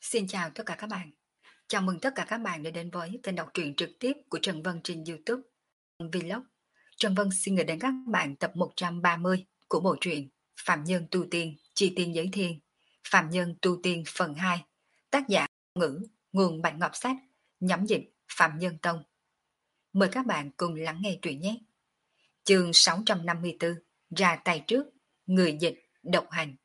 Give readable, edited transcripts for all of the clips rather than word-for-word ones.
Xin chào tất cả các bạn. Chào mừng tất cả các bạn đã đến với kênh đọc truyện trực tiếp của Trần Vân trên YouTube Vlog. Trần Vân xin gửi đến các bạn tập 130 của bộ truyện Phạm Nhân Tu Tiên, Chi Tiên Giới Thiên, Phạm Nhân Tu Tiên phần 2, tác giả ngữ, nguồn Bạch Ngọc Sách, nhóm dịch Phạm Nhân Tông. Mời các bạn cùng lắng nghe truyện nhé. Chương 654, ra tay trước, người dịch, độc hành.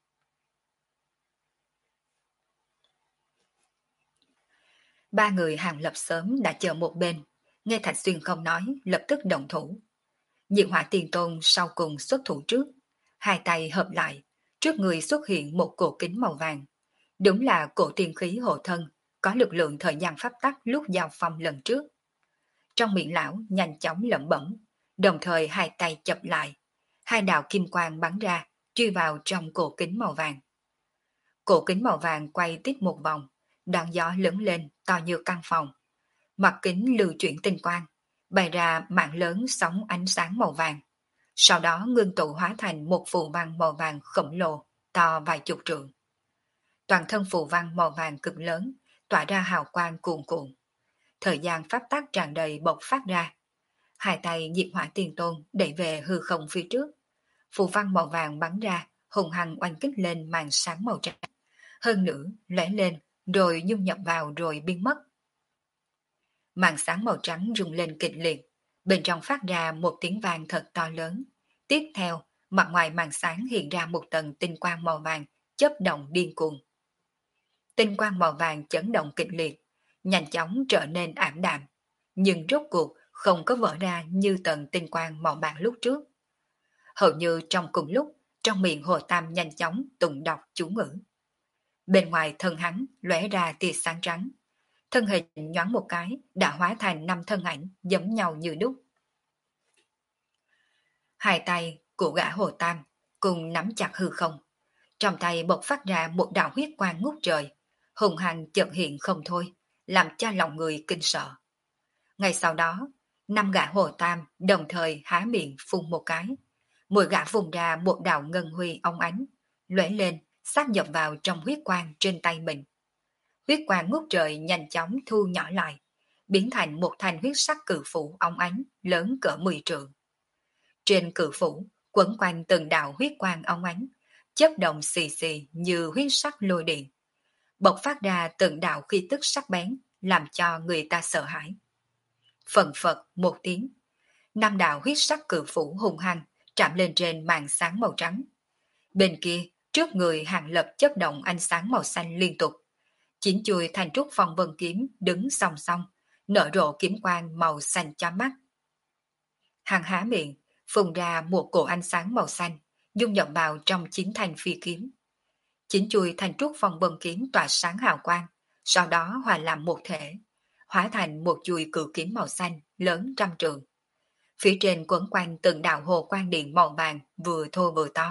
Ba người Hàng Lập sớm đã chờ một bên, nghe Thạch Xuyên không nói, lập tức động thủ. Diệu Hỏa Tiền Tôn sau cùng xuất thủ trước, hai tay hợp lại, trước người xuất hiện một cổ kính màu vàng. Đúng là cổ tiên khí hộ thân, có lực lượng thời gian pháp tắc lúc giao phong lần trước. Trong miệng lão nhanh chóng lẩm bẩm, đồng thời hai tay chập lại, hai đạo kim quang bắn ra, truy vào trong cổ kính màu vàng. Cổ kính màu vàng quay tiếp một vòng, đón gió lớn lên to như căn phòng. Mặt kính lưu chuyển tinh quang, bày ra mạng lớn sóng ánh sáng màu vàng. Sau đó ngưng tụ hóa thành một phù văn màu vàng khổng lồ, to vài chục trượng. Toàn thân phù văn màu vàng cực lớn, tỏa ra hào quang cuồn cuộn. Thời gian pháp tắc tràn đầy bộc phát ra. Hai tay Diệt Hỏa Tiền Tôn đẩy về hư không phía trước. Phù văn màu vàng bắn ra, hùng hăng oanh kích lên màn sáng màu trắng. Hơn nữa, lóe lên, rồi dung nhập vào rồi biến mất. Màn sáng màu trắng rung lên kịch liệt, bên trong phát ra một tiếng vang thật to lớn. Tiếp theo, mặt ngoài màn sáng hiện ra một tầng tinh quang màu vàng, chớp động điên cuồng. Tinh quang màu vàng chấn động kịch liệt, nhanh chóng trở nên ảm đạm, nhưng rốt cuộc không có vỡ ra như tầng tinh quang màu bạc lúc trước. Hầu như trong cùng lúc, trong miệng Hồ Tam nhanh chóng tụng đọc chú ngữ. Bên ngoài thân hắn lóe ra tia sáng trắng, thân hình nhoáng một cái đã hóa thành 5 thân ảnh giống nhau như đúc. Hai tay của gã Hồ Tam cùng nắm chặt hư không, trong tay bộc phát ra một đạo huyết quang ngút trời, hùng hăng chợt hiện không thôi, làm cho lòng người kinh sợ. Ngay sau đó, 5 gã Hồ Tam đồng thời há miệng phun một cái, mỗi gã vùng ra một đạo ngân huy óng ánh, lóe lên sát nhập vào trong huyết quang trên tay mình. Huyết quang ngút trời nhanh chóng thu nhỏ lại, biến thành một thanh huyết sắc cự phủ óng ánh lớn cỡ 10 trượng. Trên cự phủ quấn quanh từng đạo huyết quang óng ánh, chớp động xì xì như huyết sắc lôi điện, bộc phát ra từng đạo khí tức sắc bén, làm cho người ta sợ hãi. Phần phật một tiếng, 5 đạo huyết sắc cự phủ hung hăng chạm lên trên màn sáng màu trắng. Bên kia, trước người Hàng Lập chớp động ánh sáng màu xanh liên tục. 9 chuôi thành trúc phong vân kiếm đứng song song, nở rộ kiếm quang màu xanh chói mắt. Hàng há miệng, phun ra một cổ ánh sáng màu xanh, dung nhập vào trong 9 thanh phi kiếm. 9 chuôi thành trúc phong vân kiếm tỏa sáng hào quang, sau đó hòa làm một thể, hóa thành một chuôi cự kiếm màu xanh lớn trăm trượng. Phía trên quấn quanh từng đạo hồ quang điện màu vàng vừa thô vừa to.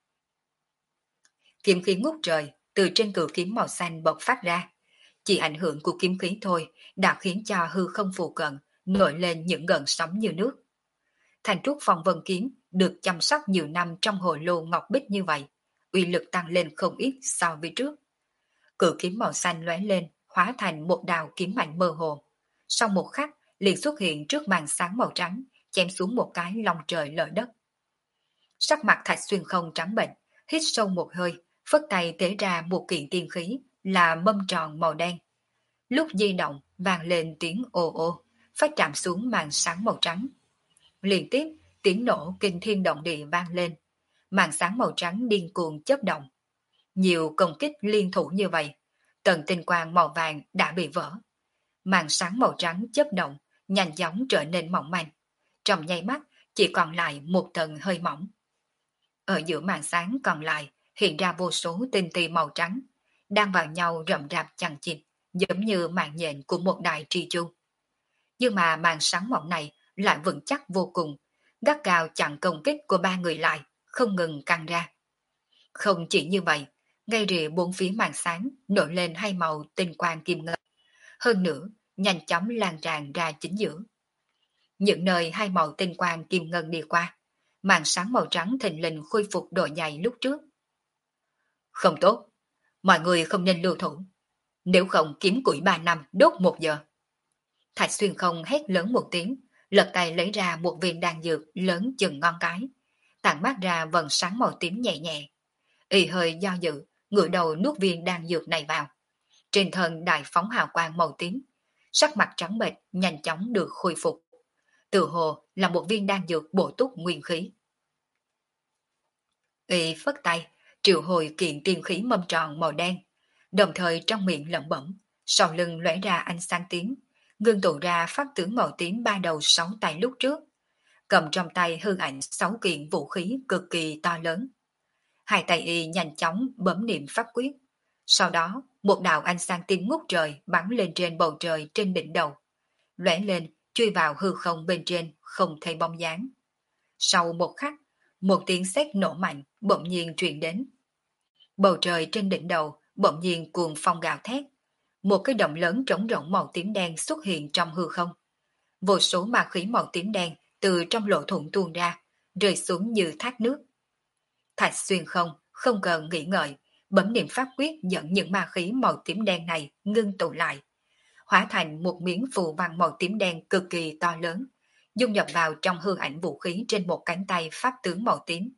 Kiếm khí ngút trời từ trên cự kiếm màu xanh bộc phát ra. Chỉ ảnh hưởng của kiếm khí thôi đã khiến cho hư không phù cận nổi lên những gợn sóng như nước. Thành trúc phong vân kiếm được chăm sóc nhiều năm trong hồ lô ngọc bích như vậy, uy lực tăng lên không ít so với trước. Cự kiếm màu xanh lóe lên, hóa thành một đạo kiếm mạnh mơ hồ. Sau một khắc, liền xuất hiện trước màn sáng màu trắng, chém xuống một cái lòng trời lở đất. Sắc mặt Thạch Xuyên không trắng bệnh, hít sâu một hơi, phất tay tế ra một kiện tiên khí là mâm tròn màu đen. Lúc di động vang lên tiếng ồ ồ, phát chạm xuống màn sáng màu trắng. Liên tiếp tiếng nổ kinh thiên động địa vang lên, màn sáng màu trắng điên cuồng chớp động. Nhiều công kích liên thủ như vậy, tầng tinh quang màu vàng đã bị vỡ. Màn sáng màu trắng chớp động, nhanh chóng trở nên mỏng manh. Trong nháy mắt chỉ còn lại một tầng hơi mỏng. Ở giữa màn sáng còn lại hiện ra vô số tinh tì màu trắng, đang vào nhau rậm rạp chằng chịt, giống như mạng nhện của một đại tri chu. Nhưng mà màn sáng mỏng này lại vững chắc vô cùng, gắt gao chặn công kích của ba người lại, không ngừng căng ra. Không chỉ như vậy, ngay rìa bốn phía màn sáng nổi lên hai màu tinh quang kim ngân. Hơn nữa, nhanh chóng lan tràn ra chính giữa. Những nơi hai màu tinh quang kim ngân đi qua, màn sáng màu trắng thình lình khôi phục độ dày lúc trước. Không tốt, mọi người không nên lưu thủ. Nếu không kiếm củi 3 năm đốt 1 giờ. Thạch Xuyên Không hét lớn một tiếng, lật tay lấy ra một viên đan dược lớn chừng ngón cái, tản mát ra vầng sáng màu tím nhẹ nhẹ. Y hơi do dự, ngửa đầu nuốt viên đan dược này vào. Trên thân đại phóng hào quang màu tím, sắc mặt trắng bệch nhanh chóng được khôi phục. Tự hồ là một viên đan dược bổ túc nguyên khí. Y phất tay, triệu hồi kiện tiên khí mâm tròn màu đen, đồng thời trong miệng lẩm bẩm, sau lưng lóe ra ánh sáng tím, ngưng tụ ra pháp tướng màu tím 3 đầu 6 tay lúc trước, cầm trong tay hư ảnh 6 kiện vũ khí cực kỳ to lớn. Hai tay y nhanh chóng bấm niệm pháp quyết. Sau đó, một đạo ánh sáng tím ngút trời bắn lên trên bầu trời trên đỉnh đầu, lóe lên, chui vào hư không bên trên, không thấy bóng dáng. Sau một khắc, một tiếng sét nổ mạnh bỗng nhiên truyền đến. Bầu trời trên đỉnh đầu bỗng nhiên cuồng phong gào thét. Một cái động lớn trống rỗng màu tím đen xuất hiện trong hư không. Vô số ma khí màu tím đen từ trong lỗ thủng tuôn ra, rơi xuống như thác nước. Thạch Xuyên không cần nghĩ ngợi, bấm niệm pháp quyết dẫn những ma khí màu tím đen này ngưng tụ lại, hóa thành một miếng phù văn màu tím đen cực kỳ to lớn, dung nhập vào trong hư ảnh vũ khí trên một cánh tay pháp tướng màu tím.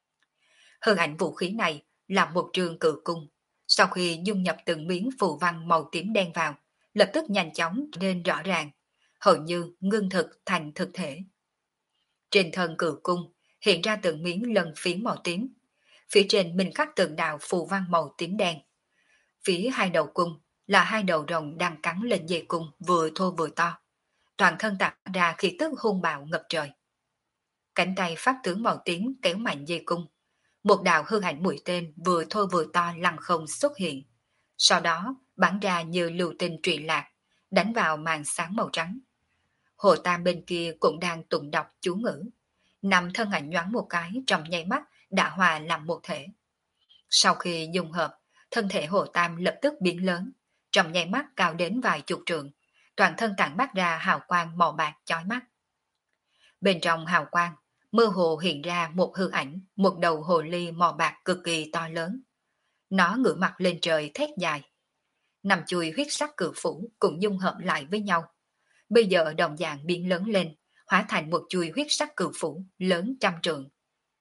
Hư ảnh vũ khí này là một trường cự cung. Sau khi dung nhập từng miếng phù văn màu tím đen vào, lập tức nhanh chóng nên rõ ràng, hầu như ngưng thực thành thực thể. Trên thân cự cung hiện ra từng miếng lân phiến màu tím. Phía trên mình khắc từng đạo phù văn màu tím đen. Phía hai đầu cung là hai đầu rồng đang cắn lên dây cung vừa thô vừa to. Toàn thân tản ra khí tức hung bạo ngập trời. Cánh tay pháp tướng màu tím kéo mạnh dây cung. Một đạo hư ảnh mũi tên vừa thô vừa to lăng không xuất hiện. Sau đó bắn ra như lưu tinh trụy lạc, đánh vào màn sáng màu trắng. Hồ Tam bên kia cũng đang tụng đọc chú ngữ. Nằm thân ảnh nhoáng một cái trong nháy mắt đã hòa làm một thể. Sau khi dung hợp, thân thể Hồ Tam lập tức biến lớn, trong nháy mắt cao đến vài chục trượng, toàn thân tản mát ra hào quang màu bạc chói mắt. Bên trong hào quang, mơ hồ hiện ra một hư ảnh, một đầu hồ ly màu bạc cực kỳ to lớn. Nó ngửa mặt lên trời thét dài. Nằm chui huyết sắc cự phủ cũng dung hợp lại với nhau. Bây giờ đồng dạng biến lớn lên, hóa thành một chui huyết sắc cự phủ lớn 100 trượng.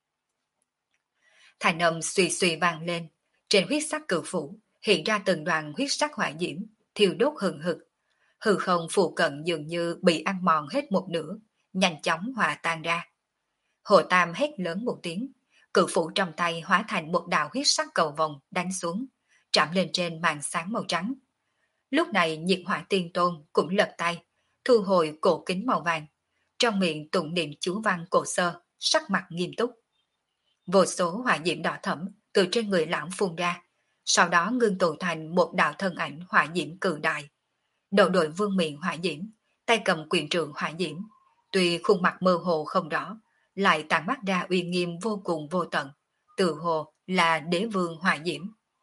Thành âm suy suy vang lên, trên huyết sắc cự phủ hiện ra từng đoàn huyết sắc hỏa diễm, thiêu đốt hừng hực. Hư không phụ cận dường như bị ăn mòn hết một nửa, nhanh chóng hòa tan ra. Hồ Tam hét lớn một tiếng, cự phủ trong tay hóa thành một đạo huyết sắc cầu vồng đánh xuống, chạm lên trên màn sáng màu trắng. Lúc này Nhiệt Hỏa Tiên Tôn cũng lật tay, thu hồi cổ kính màu vàng, trong miệng tụng niệm chú văn cổ sơ, sắc mặt nghiêm túc. Vô số hỏa diễm đỏ thẫm từ trên người lão phun ra, sau đó ngưng tụ thành một đạo thân ảnh hỏa diễm cự đại. Đầu đội vương miện hỏa diễm, tay cầm quyền trượng hỏa diễm, tuy khuôn mặt mơ hồ không rõ, lại tản mắt ra uy nghiêm vô cùng vô tận, tự hồ là đế vương hỏa diễm.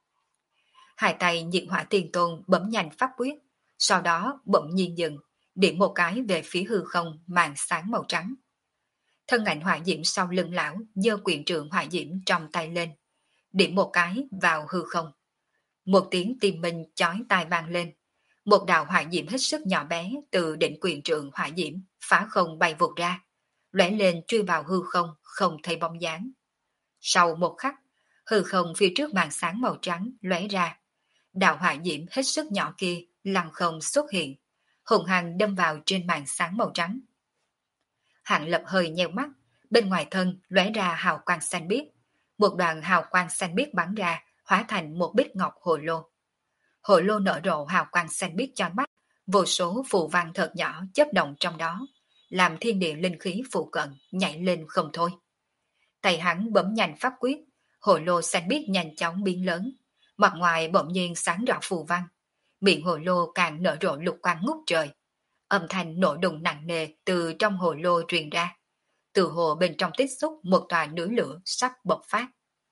Hai tay Nhiệt Hỏa Tiên Tôn bấm nhanh pháp quyết, sau đó bỗng nhiên dừng, điểm một cái về phía hư không màn sáng màu trắng. Thân ảnh hỏa diễm sau lưng lão giơ quyền trượng hỏa diễm trong tay lên, điểm một cái vào hư không. Một tiếng tim minh chói tai vang lên, một đạo hỏa diễm hết sức nhỏ bé từ đỉnh quyền trượng hỏa diễm phá không bay vụt ra, lóe lên chui vào hư không, không thấy bóng dáng. Sau một khắc, hư không phía trước màn sáng màu trắng lóe ra, đạo hỏa diễm hết sức nhỏ kia lăng không xuất hiện, hùng hăng đâm vào trên màn sáng màu trắng. Hạng Lập hơi nheo mắt, bên ngoài thân lóe ra hào quang xanh biếc, một đoàn hào quang xanh biếc bắn ra, hóa thành một bích ngọc hồ lô. Hồ lô nở rộ hào quang xanh biếc chói mắt, vô số phù văn thật nhỏ chớp động trong đó, làm thiên địa linh khí phụ cận nhảy lên không thôi. Tay hắn bấm nhanh pháp quyết, hồ lô xanh biếc nhanh chóng biến lớn, mặt ngoài bỗng nhiên sáng rõ phù văn, miệng hồ lô càng nở rộ lục quang ngút trời. Âm thanh nổ đùng nặng nề từ trong hồ lô truyền ra, từ hồ bên trong tích xúc một tòa núi lửa sắp bộc phát.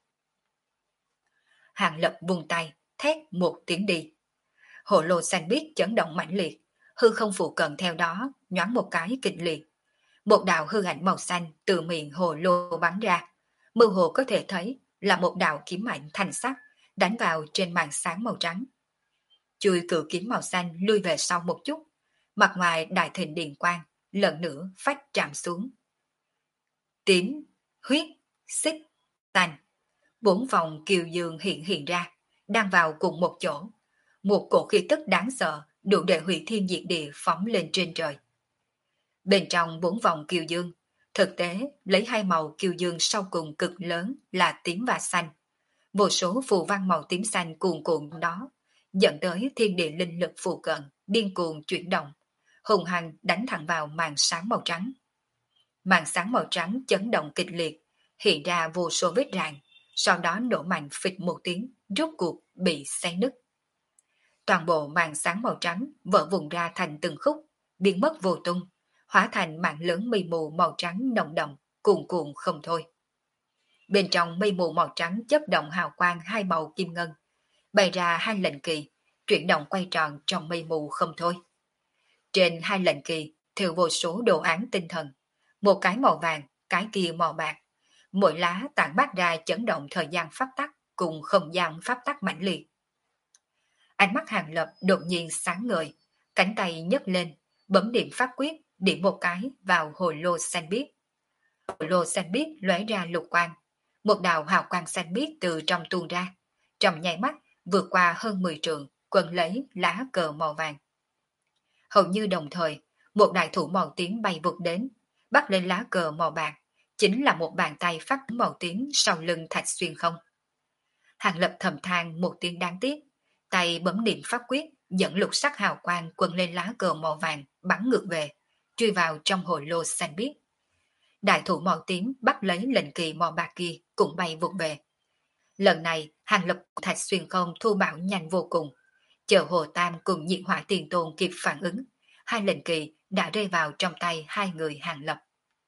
Hàng Lập vung tay, thét một tiếng đi. Hồ lô xanh biếc chấn động mãnh liệt, hư không phụ cận theo đó nhoáng một cái kịch liệt. Một đạo hư ảnh màu xanh từ miệng hồ lô bắn ra, mơ hồ có thể thấy là một đạo kiếm mạnh thanh sắc đánh vào trên màn sáng màu trắng. chui cự kiếm màu xanh lui về sau một chút, mặt ngoài đại thịnh điện quang, lần nữa phách chạm xuống. Tím, huyết, xích, xanh, bốn vòng kiều dương hiện ra, đang vào cùng một chỗ. Một cổ khí tức đáng sợ, đủ để hủy thiên diệt địa phóng lên trên trời. Bên trong bốn vòng kiều dương, thực tế lấy hai màu kiều dương sau cùng cực lớn là tím và xanh. Vô số phù văn màu tím xanh cuồn cuộn đó, dẫn tới thiên địa linh lực phù cận, điên cuồng chuyển động, hùng hăng đánh thẳng vào màn sáng màu trắng. Màn sáng màu trắng chấn động kịch liệt, hiện ra vô số vết rạn, sau đó nổ mạnh phịch một tiếng, rốt cuộc bị xé nứt. Toàn bộ màn sáng màu trắng vỡ vụn ra thành từng khúc, biến mất vô tung, hóa thành màn lớn mây mù màu trắng nồng đậm, cuồn cuộn không thôi. Bên trong mây mù màu trắng chớp động hào quang hai màu kim ngân, bày ra hai lệnh kỳ, chuyển động quay tròn trong mây mù không thôi. Trên hai lệnh kỳ theo vô số đồ án tinh thần, một cái màu vàng, cái kia màu bạc. Mỗi lá tản mát ra chấn động thời gian pháp tắc cùng không gian pháp tắc mãnh liệt. Ánh mắt Hàng Lập đột nhiên sáng ngời, cánh tay nhấc lên, bấm điểm pháp quyết, điểm một cái vào hồ lô xanh biếc. Hồ lô xanh biếc lóe ra lục quang, một đạo hào quang xanh biếc từ trong tuôn ra, trong nháy mắt vượt qua hơn 10 trượng, quấn lấy lá cờ màu vàng. Hầu như đồng thời, một đại thủ màu tím bay vụt đến, bắt lên lá cờ màu bạc, chính là một bàn tay phát màu tím sau lưng Thạch Xuyên không. Hàng Lập thầm than một tiếng đáng tiếc, tay bấm niệm pháp quyết, dẫn lục sắc hào quang quấn lên lá cờ màu vàng bắn ngược về, truy vào trong hồ lô xanh biếc. Đại thủ màu tím bắt lấy lệnh kỳ màu bạc kia cũng bay vụt về. Lần này, Hàng Lập Thạch Xuyên không thu bảo nhanh vô cùng. Chờ Hồ Tam cùng Nhiệt Hỏa Tiền Tôn kịp phản ứng, hai lệnh kỳ đã rơi vào trong tay hai người Hàng Lập.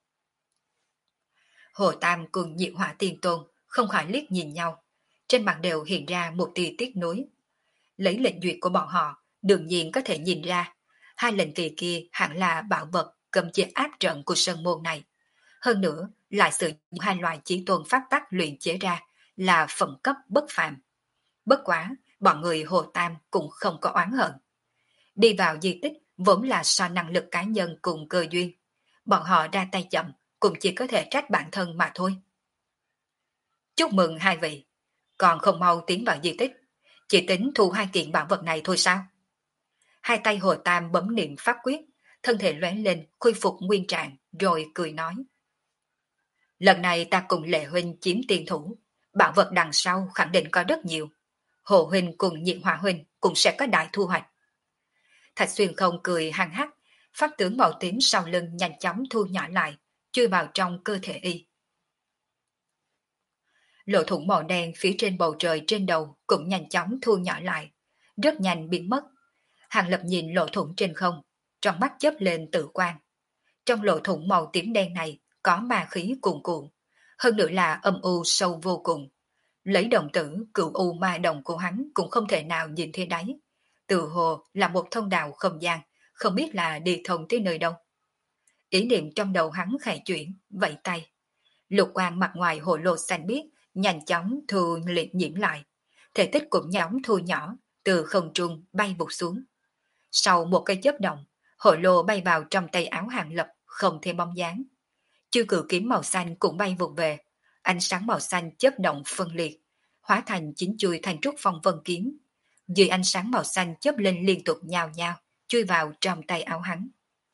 Hồ Tam cùng Nhiệt Hỏa Tiền Tôn không khỏi liếc nhìn nhau, trên mặt đều hiện ra một tia tiếc nuối. Lấy lệnh duyệt của bọn họ, đương nhiên có thể nhìn ra, hai lệnh kỳ kia hẳn là bảo vật cầm chế áp trận của sơn môn này. Hơn nữa, lại sử dụng hai loại chí tôn phát tắc luyện chế ra là phẩm cấp bất phàm. Bất quá, bọn người Hồ Tam cũng không có oán hận. Đi vào di tích vốn là so năng lực cá nhân cùng cơ duyên. Bọn họ ra tay chậm, cũng chỉ có thể trách bản thân mà thôi. Chúc mừng hai vị, còn không mau tiến vào di tích, chỉ tính thu hai kiện bảo vật này thôi sao? Hai tay Hồ Tam bấm niệm pháp quyết, thân thể lóe lên khôi phục nguyên trạng, rồi cười nói. Lần này ta cùng Lệ Huynh chiếm tiền thủ, bảo vật đằng sau khẳng định có rất nhiều. Hồ Huynh cùng Nhiệt Hỏa Huynh cũng sẽ có đại thu hoạch. Thạch Xuyên không cười hăng hắc, pháp tướng màu tím sau lưng nhanh chóng thu nhỏ lại, chui vào trong cơ thể y. Lỗ thủng màu đen phía trên bầu trời trên đầu cũng nhanh chóng thu nhỏ lại, rất nhanh biến mất. Hàng Lập nhìn lỗ thủng trên không, trong mắt chớp lên tự quan. Trong lỗ thủng màu tím đen này có ma khí cuồn cuộn, hơn nữa là âm u sâu vô cùng. Lấy đồng tử cựu u ma đồng của hắn cũng không thể nào nhìn thấy đáy. Từ hồ là một thông đạo không gian, không biết là đi thông tới nơi đâu. Ý niệm trong đầu hắn khẽ chuyển, vẫy tay. Lục quang mặt ngoài hồ lô xanh biếc nhanh chóng thu liệt nhiễm lại. Thể tích cũng nhóm thu nhỏ, từ không trung bay vụt xuống. Sau một cái chớp động, hồ lô bay vào trong tay áo Hàng Lập, không thêm bóng dáng. Chư cử kiếm màu xanh cũng bay vụt về, ánh sáng màu xanh chớp động phân liệt, hóa thành chín chuôi thành trúc phong vân kiếm. Dưới ánh sáng màu xanh chớp lên liên tục nhào nhào, chui vào trong tay áo hắn.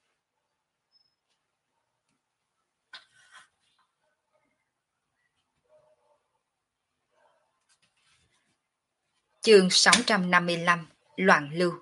Chương 655 Loạn lưu.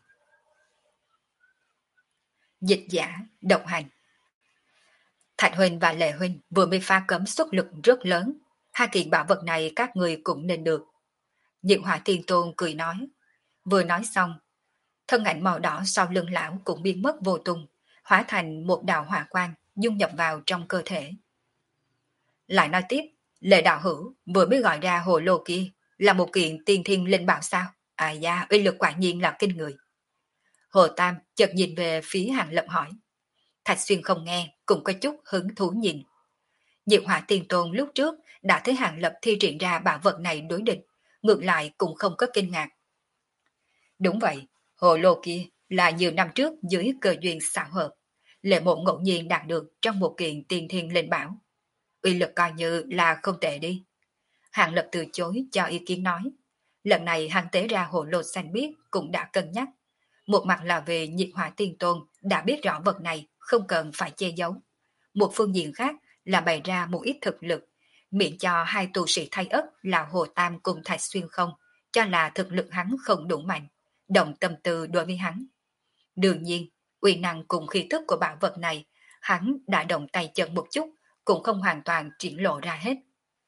Dịch giả, độc hành. Thạch Huynh và Lệ Huynh vừa mới pha cấm xuất lực rất lớn, hai kiện bảo vật này các người cũng nên được. Nhiệt Hỏa Tiên Tôn cười nói. Vừa nói xong, thân ảnh màu đỏ sau lưng lão cũng biến mất vô tung, hóa thành một đạo hỏa quang dung nhập vào trong cơ thể. Lại nói tiếp, Lệ đạo hữu vừa mới gọi ra hồ lô kia là một kiện tiên thiên linh bảo sao? À da, uy lực quả nhiên là kinh người. Hồ Tam chợt nhìn về phía Hàng Lập hỏi. Thạch Xuyên không nghe, cũng có chút hứng thú nhìn. Diệu Hỏa Tiên Tôn lúc trước đã thấy Hàng Lập thi triển ra bảo vật này đối địch, ngược lại cũng không có kinh ngạc. Đúng vậy, hồ lô kia là nhiều năm trước dưới cơ duyên xảo hợp. Lệ mộ ngẫu nhiên đạt được trong một kiện tiên thiên linh bảo. Uy lực coi như là không tệ đi. Hàng Lập từ chối cho ý kiến nói. Lần này hắn tế ra hồ lô xanh biếc cũng đã cân nhắc. Một mặt là về nhiệt hỏa tiên tôn đã biết rõ vật này không cần phải che giấu. Một phương diện khác là bày ra một ít thực lực, miễn cho hai tu sĩ thay ất là Hồ Tam cùng Thạch Xuyên không, cho là thực lực hắn không đủ mạnh, động tâm tư đối với hắn. Đương nhiên, uy năng cùng khí tức của bảo vật này, hắn đã động tay chân một chút, cũng không hoàn toàn triển lộ ra hết.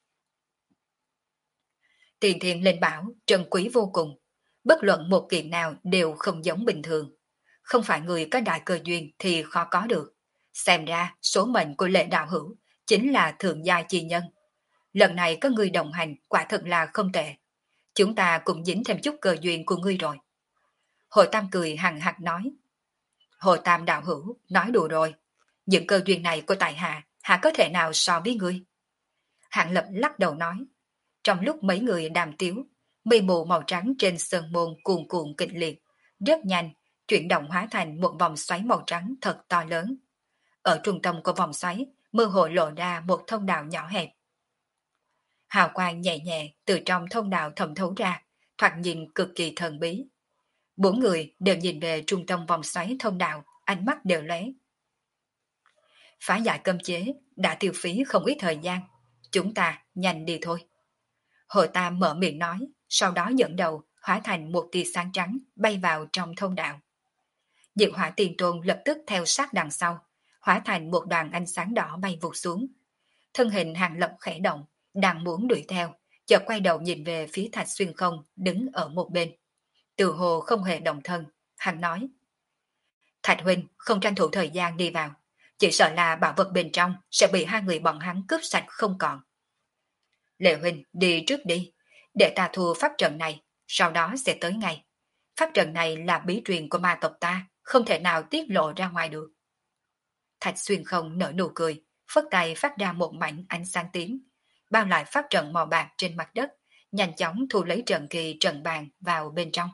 Tiền thiện linh bảo, trân quý vô cùng, bất luận một kiện nào đều không giống bình thường. Không phải người có đại cơ duyên thì khó có được. Xem ra số mệnh của Lệ đạo hữu chính là thượng gia chi nhân. Lần này có người đồng hành quả thật là không tệ. Chúng ta cũng dính thêm chút cơ duyên của ngươi rồi. Hội Tam cười hằng hặc nói. Hội Tam đạo hữu nói đùa rồi. Những cơ duyên này của tại hạ có thể nào so với ngươi? Hạng Lập lắc đầu nói. Trong lúc mấy người đàm tiếu, mây mù màu trắng trên sơn môn cuồn cuộn kịch liệt, rất nhanh, chuyển động hóa thành một vòng xoáy màu trắng thật to lớn. Ở trung tâm của vòng xoáy, mơ hồ lộ ra một thông đạo nhỏ hẹp. Hào quang nhẹ nhẹ từ trong thông đạo thẩm thấu ra, thoạt nhìn cực kỳ thần bí. Bốn người đều nhìn về trung tâm vòng xoáy thông đạo, ánh mắt đều lóe. Phá giải cấm chế đã tiêu phí không ít thời gian, chúng ta nhanh đi thôi. Hội Tam mở miệng nói, sau đó dẫn đầu hóa thành một tia sáng trắng bay vào trong thông đạo. Diệt Hỏa Tiền Tôn lập tức theo sát đằng sau, hóa thành một đoàn ánh sáng đỏ bay vụt xuống. Thân hình Hàng Lập khẽ động, đang muốn đuổi theo, chợt quay đầu nhìn về phía Thạch Xuyên không đứng ở một bên. Từ hồ không hề động thân, hắn nói. Thạch huynh không tranh thủ thời gian đi vào, chỉ sợ là bảo vật bên trong sẽ bị hai người bọn hắn cướp sạch không còn. Lệ huynh đi trước đi, để ta thua pháp trận này, sau đó sẽ tới ngay. Pháp trận này là bí truyền của ma tộc ta, không thể nào tiết lộ ra ngoài được. Thạch Xuyên không nở nụ cười, phất tay phát ra một mảnh ánh sáng tím, bao lại pháp trận màu bạc trên mặt đất, nhanh chóng thu lấy trận kỳ trận bàn vào bên trong.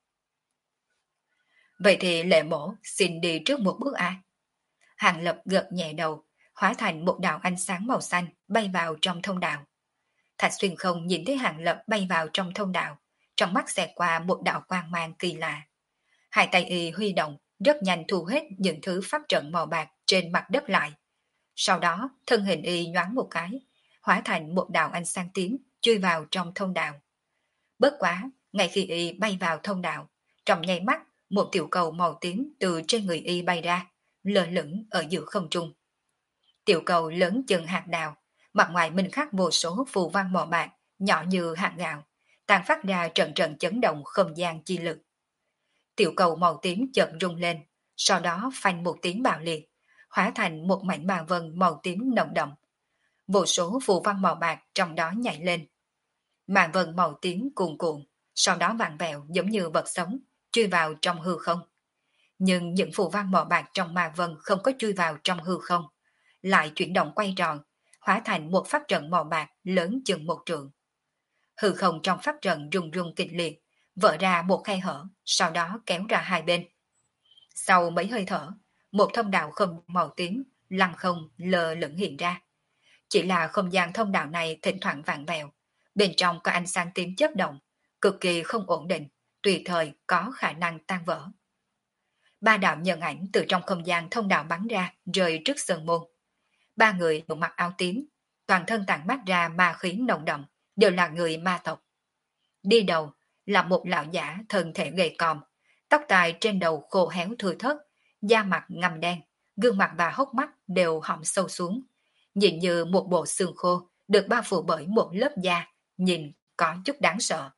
Vậy thì Lệ mổ xin đi trước một bước à? Hàng Lập gật nhẹ đầu, hóa thành một đạo ánh sáng màu xanh bay vào trong thông đạo. Thạch Xuyên không nhìn thấy Hàng Lập bay vào trong thông đạo, trong mắt xẹt qua một đạo quang mang kỳ lạ. Hai tay y huy động, rất nhanh thu hết những thứ pháp trận màu bạc trên mặt đất lại. Sau đó, thân hình y nhoáng một cái, hóa thành một đạo ánh sáng tím chui vào trong thông đạo. Bất quá, ngay khi y bay vào thông đạo, trong nháy mắt, một tiểu cầu màu tím từ trên người y bay ra, lơ lửng ở giữa không trung. Tiểu cầu lớn chừng hạt đào, mặt ngoài minh khắc vô số phù văn màu bạc, nhỏ như hạt gạo, tàn phát ra trận trận chấn động không gian chi lực. Tiểu cầu màu tím chợt rung lên, sau đó phanh một tiếng bạo liệt, hóa thành một mảnh màn vân màu tím nồng đậm. Vô số phù văn màu bạc trong đó nhảy lên. Màn vân màu tím cuồn cuộn, sau đó vặn vẹo giống như vật sống, chui vào trong hư không. Nhưng những phù văn màu bạc trong màn vân không có chui vào trong hư không, lại chuyển động quay tròn, hóa thành một pháp trận màu bạc lớn chừng một trượng. Hư không trong pháp trận rung rung kịch liệt, vỡ ra một khe hở, sau đó kéo ra hai bên. Sau mấy hơi thở, một thông đạo không màu tím, lăng không lờ lửng hiện ra. Chỉ là không gian thông đạo này thỉnh thoảng vặn vẹo, bên trong có ánh sáng tím chớp động, cực kỳ không ổn định, tùy thời có khả năng tan vỡ. Ba đạo nhân ảnh từ trong không gian thông đạo bắn ra, rơi trước sơn môn. Ba người bộ mặc áo tím, toàn thân tản mát ra ma khí nồng đậm, đều là người ma tộc. Đi đầu là một lão giả thân thể gầy còm, tóc tai trên đầu khô héo thưa thớt, da mặt ngăm đen, gương mặt và hốc mắt đều hõm sâu xuống, nhìn như một bộ xương khô được bao phủ bởi một lớp da, nhìn có chút đáng sợ.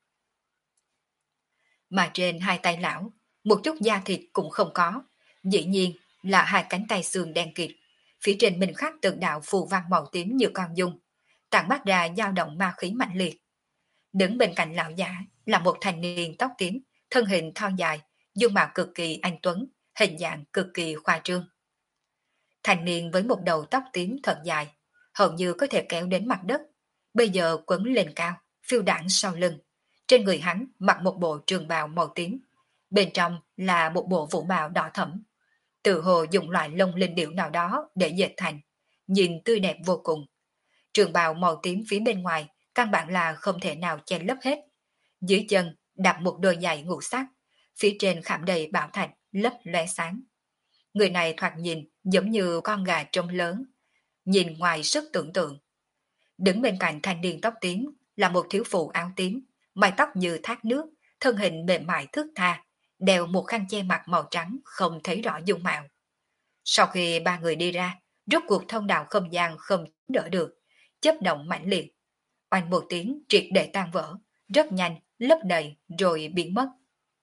Mà trên hai tay lão, một chút da thịt cũng không có, dĩ nhiên là hai cánh tay xương đen kịt, phía trên mình khắc từng đạo phù văn màu tím như con dung, tản mát ra dao động ma khí mạnh liệt. Đứng bên cạnh lão giả là một thanh niên tóc tím, thân hình thon dài, dung mạo cực kỳ anh tuấn, hình dạng cực kỳ khoa trương. Thanh niên với một đầu tóc tím thật dài, hầu như có thể kéo đến mặt đất, bây giờ quấn lên cao, phiêu đãng sau lưng. Trên người hắn mặc một bộ trường bào màu tím, Bên trong là một bộ vũ bào đỏ thẫm, tự hồ dùng loại lông linh điệu nào đó để dệt thành, nhìn tươi đẹp vô cùng. Trường bào màu tím phía bên ngoài căn bản là không thể nào che lấp hết. Dưới chân đặt một đôi giày ngũ sắc, phía trên khảm đầy bảo thạch lấp lóe sáng. Người này thoạt nhìn giống như con gà trông lớn, nhìn ngoài sức tưởng tượng. Đứng bên cạnh thanh niên tóc tím là một thiếu phụ áo tím, mái tóc như thác nước, thân hình mềm mại thướt tha, đeo một khăn che mặt màu trắng không thấy rõ dung mạo. Sau khi ba người đi ra, rốt cuộc thông đạo không gian không đỡ được, chớp động mãnh liệt. Oanh một tiếng triệt để tan vỡ, rất nhanh, lấp đầy rồi biến mất.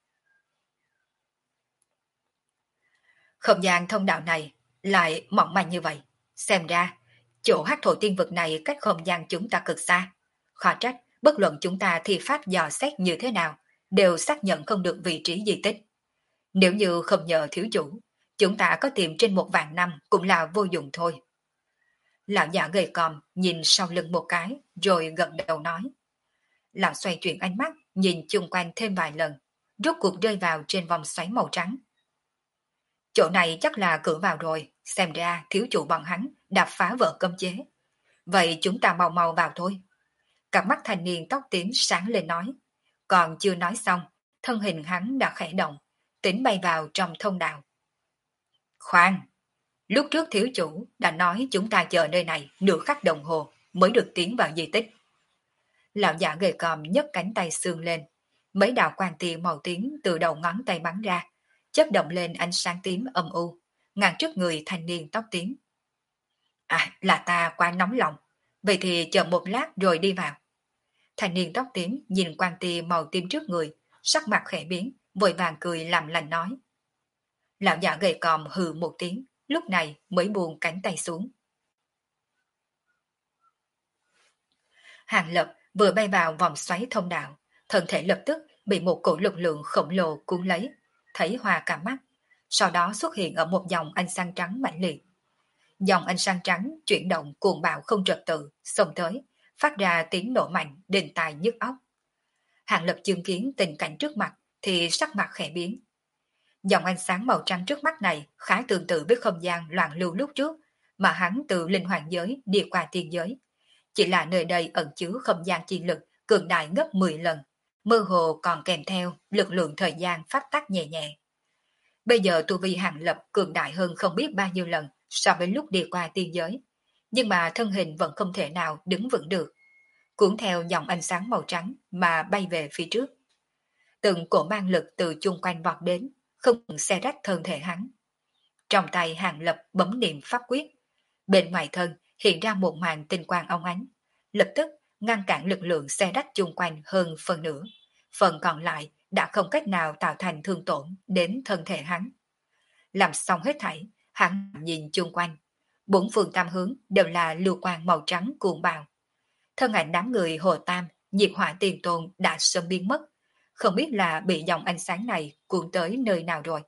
Không gian thông đạo này lại mỏng manh như vậy. Xem ra, chỗ hắc thổ tiên vực này cách không gian chúng ta cực xa. Khó trách, bất luận chúng ta thi pháp dò xét như thế nào, đều xác nhận không được vị trí di tích. Nếu như không nhờ thiếu chủ, chúng ta có tìm trên 1.000 năm cũng là vô dụng thôi. Lão giả gầy còm nhìn sau lưng một cái, rồi gật đầu nói. Lão xoay chuyển ánh mắt, nhìn chung quanh thêm vài lần, rốt cuộc rơi vào trên vòng xoáy màu trắng. Chỗ này chắc là cửa vào rồi, xem ra thiếu chủ bọn hắn đã phá vỡ cấm chế. Vậy chúng ta mau mau vào thôi. Cặp mắt thanh niên tóc tím sáng lên nói. Còn chưa nói xong, thân hình hắn đã khẽ động, tính bay vào trong thông đạo. Khoan! Lúc trước thiếu chủ đã nói chúng ta chờ nơi này nửa khắc đồng hồ mới được tiến vào di tích. Lão giả gầy còm nhấc cánh tay xương lên. Mấy đạo quang tia màu tím từ đầu ngón tay bắn ra, chớp động lên ánh sáng tím âm u, ngăn trước người thanh niên tóc tím. À, là ta quá nóng lòng. Vậy thì chờ một lát rồi đi vào. Thanh niên tóc tím nhìn quang tia màu tím trước người, sắc mặt khẽ biến, vội vàng cười làm lành nói. Lão giả gầy còm hừ một tiếng, lúc này mới buông cánh tay xuống. Hàng Lập vừa bay vào vòng xoáy thông đạo, thân thể lập tức bị một cổ lực lượng khổng lồ cuốn lấy, thấy hoa cả mắt, sau đó xuất hiện ở một dòng ánh sáng trắng mãnh liệt. Dòng ánh sáng trắng chuyển động cuồng bạo không trật tự, xông tới, phát ra tiếng nổ mạnh đinh tai nhức óc. Hàng Lập chứng kiến tình cảnh trước mặt thì sắc mặt khẽ biến. Dòng ánh sáng màu trắng trước mắt này khá tương tự với không gian loạn lưu lúc trước mà hắn từ linh hoàng giới đi qua tiên giới. Chỉ là nơi đây ẩn chứa không gian chi lực cường đại gấp 10 lần, mơ hồ còn kèm theo lực lượng thời gian pháp tắc nhẹ nhẹ. Bây giờ tu vi Hàng Lập cường đại hơn không biết bao nhiêu lần so với lúc đi qua tiên giới, nhưng mà thân hình vẫn không thể nào đứng vững được, cuốn theo dòng ánh sáng màu trắng mà bay về phía trước. Từng cổ mang lực từ chung quanh vọt đến, không ngừng xé rách thân thể hắn. Trong tay Hàng Lập bấm niệm pháp quyết, bên ngoài thân hiện ra một màn tinh quang óng ánh, lập tức ngăn cản lực lượng xé rách chung quanh hơn phần nửa. Phần còn lại đã không cách nào tạo thành thương tổn đến thân thể hắn. Làm xong hết thảy, hắn nhìn chung quanh. Bốn phương tam hướng đều là lưu quang màu trắng cuồng bạo. Thân ảnh đám người Hồ Tam, Diệp Hỏa Tiền Tôn đã sớm biến mất, không biết là bị dòng ánh sáng này cuốn tới nơi nào rồi.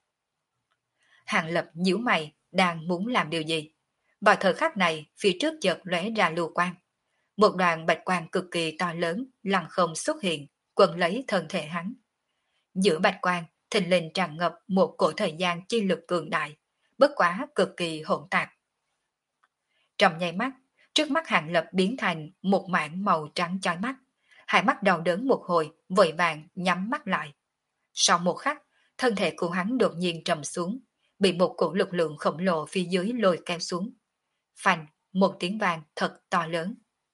Hàng Lập nhíu mày, đang muốn làm điều gì? Vào thời khắc này, phía trước chợt lóe ra lưu quang. Một đoàn bạch quang cực kỳ to lớn, lặng không xuất hiện, quấn lấy thân thể hắn. Giữa bạch quang, thình lình tràn ngập một cổ thời gian chi lực cường đại, bất quá cực kỳ hỗn tạp. Trong nháy mắt, trước mắt Hàng Lập biến thành một mảng màu trắng chói mắt, hai mắt đau đớn một hồi, vội vàng nhắm mắt lại. Sau một khắc, thân thể của hắn đột nhiên trầm xuống, bị một cổ lực lượng khổng lồ phía dưới lôi kéo xuống. Phanh, một tiếng vang thật to lớn.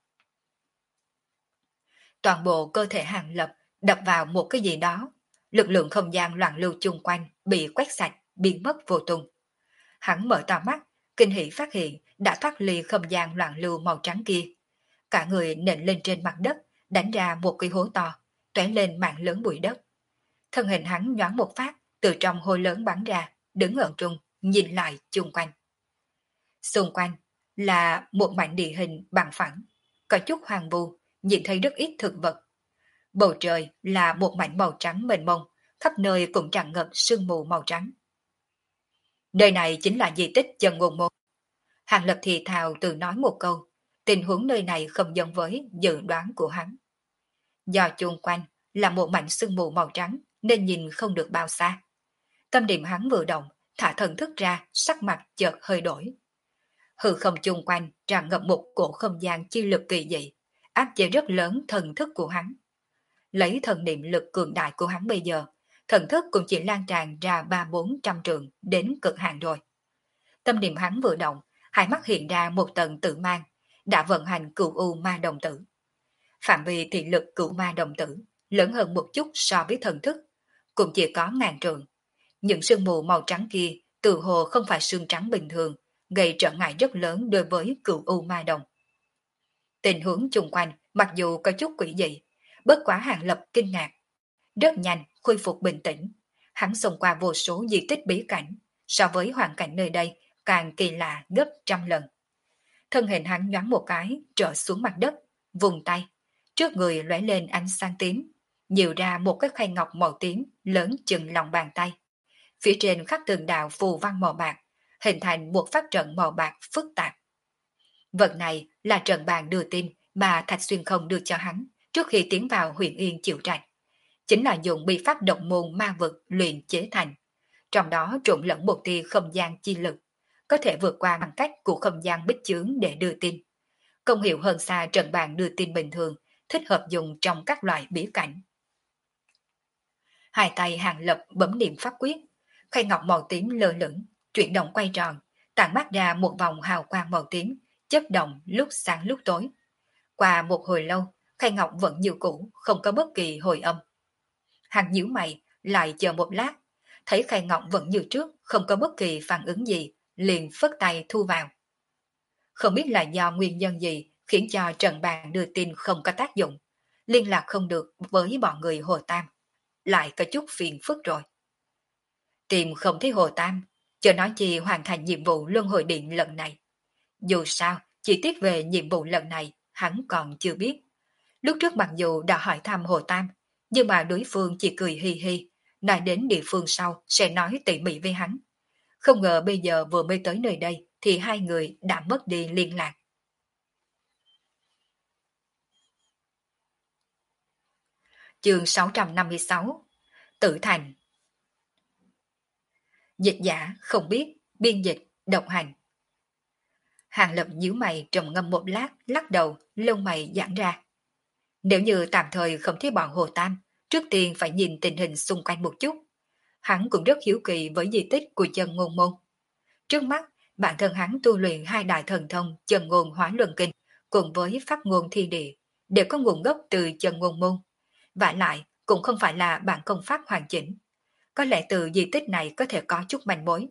Toàn bộ cơ thể Hàng Lập đập vào một cái gì đó, lực lượng không gian loạn lưu chung quanh bị quét sạch, biến mất vô tung. Hắn mở to mắt, kinh hỉ phát hiện đã thoát ly không gian loạn lưu màu trắng kia. Cả người nện lên trên mặt đất, đánh ra một cái hố to, tóe lên mảng lớn bụi đất. Thân hình hắn nhoáng một phát, từ trong hố lớn bắn ra, đứng ở trung, nhìn lại chung quanh. Xung quanh là một mảnh địa hình bằng phẳng, có chút hoang vu, nhìn thấy rất ít thực vật. Bầu trời là một mảnh màu trắng mênh mông, khắp nơi cũng tràn ngập sương mù màu trắng. Nơi này chính là di tích Chân Ngôn Môn. Hàng Lập thì thào tự nói một câu, tình huống nơi này không giống với dự đoán của hắn. Do chung quanh là một mảnh sương mù màu trắng, nên nhìn không được bao xa. Tâm niệm hắn vừa động, thả thần thức ra, sắc mặt chợt hơi đổi. Hư không chung quanh tràn ngập một cổ không gian chi lực kỳ dị, áp chế rất lớn thần thức của hắn. Lấy thần niệm lực cường đại của hắn bây giờ, thần thức cũng chỉ lan tràn ra 300-400 trượng đến cực hạn rồi. Tâm niệm hắn vừa động, hai mắt hiện ra một tầng tự mang, đã vận hành cửu u ma đồng tử. Phạm vi thị lực cửu ma đồng tử lớn hơn một chút so với thần thức, cũng chỉ có ngàn trượng. Những sương mù màu trắng kia tự hồ không phải sương trắng bình thường, gây trở ngại rất lớn đối với cửu u ma đồng. Tình huống chung quanh mặc dù có chút quỷ dị, bất quá Hàng Lập kinh ngạc. Rất nhanh khôi phục bình tĩnh, hắn xông qua vô số di tích bí cảnh, so với hoàn cảnh nơi đây càng kỳ lạ gấp trăm lần. Thân hình hắn nhoáng một cái trở xuống mặt đất, vùng tay, trước người lóe lên ánh sáng tím, nhiều ra một cái khay ngọc màu tím lớn chừng lòng bàn tay. Phía trên khắc từng đạo phù văn màu bạc, hình thành một pháp trận màu bạc phức tạp. Vật này là trận bàn đưa tin mà Thạch Xuyên không đưa cho hắn trước khi tiến vào Huyền Yên chịu trạch. Chính là dùng bi pháp động môn ma vực luyện chế thành. Trong đó trộn lẫn một tia không gian chi lực, có thể vượt qua bằng cách của không gian bích chướng để đưa tin. Công hiệu hơn xa trận bàn đưa tin bình thường, thích hợp dùng trong các loại bí cảnh. Hai tay Hàng Lập bấm niệm pháp quyết, khay ngọc màu tím lơ lửng, chuyển động quay tròn, tản mát ra một vòng hào quang màu tím, chớp động lúc sáng lúc tối. Qua một hồi lâu, khay ngọc vẫn như cũ, không có bất kỳ hồi âm. Hàng nhíu mày, lại chờ một lát, thấy khay ngọc vẫn như trước, không có bất kỳ phản ứng gì, liền phất tay thu vào. Không biết là do nguyên nhân gì khiến cho trận bàn đưa tin không có tác dụng, liên lạc không được với bọn người Hồ Tam, lại có chút phiền phức rồi. Tìm không thấy Hồ Tam, chờ nói chi hoàn thành nhiệm vụ luân hồi điện lần này. Dù sao, chi tiết về nhiệm vụ lần này hắn còn chưa biết. Lúc trước mặc dù đã hỏi thăm Hồ Tam, nhưng mà đối phương chỉ cười hi hi, nói đến địa phương sau sẽ nói tỉ mỉ với hắn. Không ngờ bây giờ vừa mới tới nơi đây thì hai người đã mất đi liên lạc. Chương 656 Tử Thành. Dịch giả không biết, biên dịch, độc hành. Hàng Lập nhíu mày trầm ngâm một lát, lắc đầu, lông mày giãn ra. Nếu như tạm thời không thấy bọn Hồ Tam, trước tiên phải nhìn tình hình xung quanh một chút. Hắn cũng rất hiếu kỳ với di tích của chân ngôn môn. Trước mắt, bản thân hắn tu luyện hai đại thần thông chân ngôn hóa luân kinh cùng với pháp ngôn thiên địa, đều có nguồn gốc từ chân ngôn môn. Vả lại, cũng không phải là bản công pháp hoàn chỉnh. Có lẽ từ di tích này có thể có chút manh mối.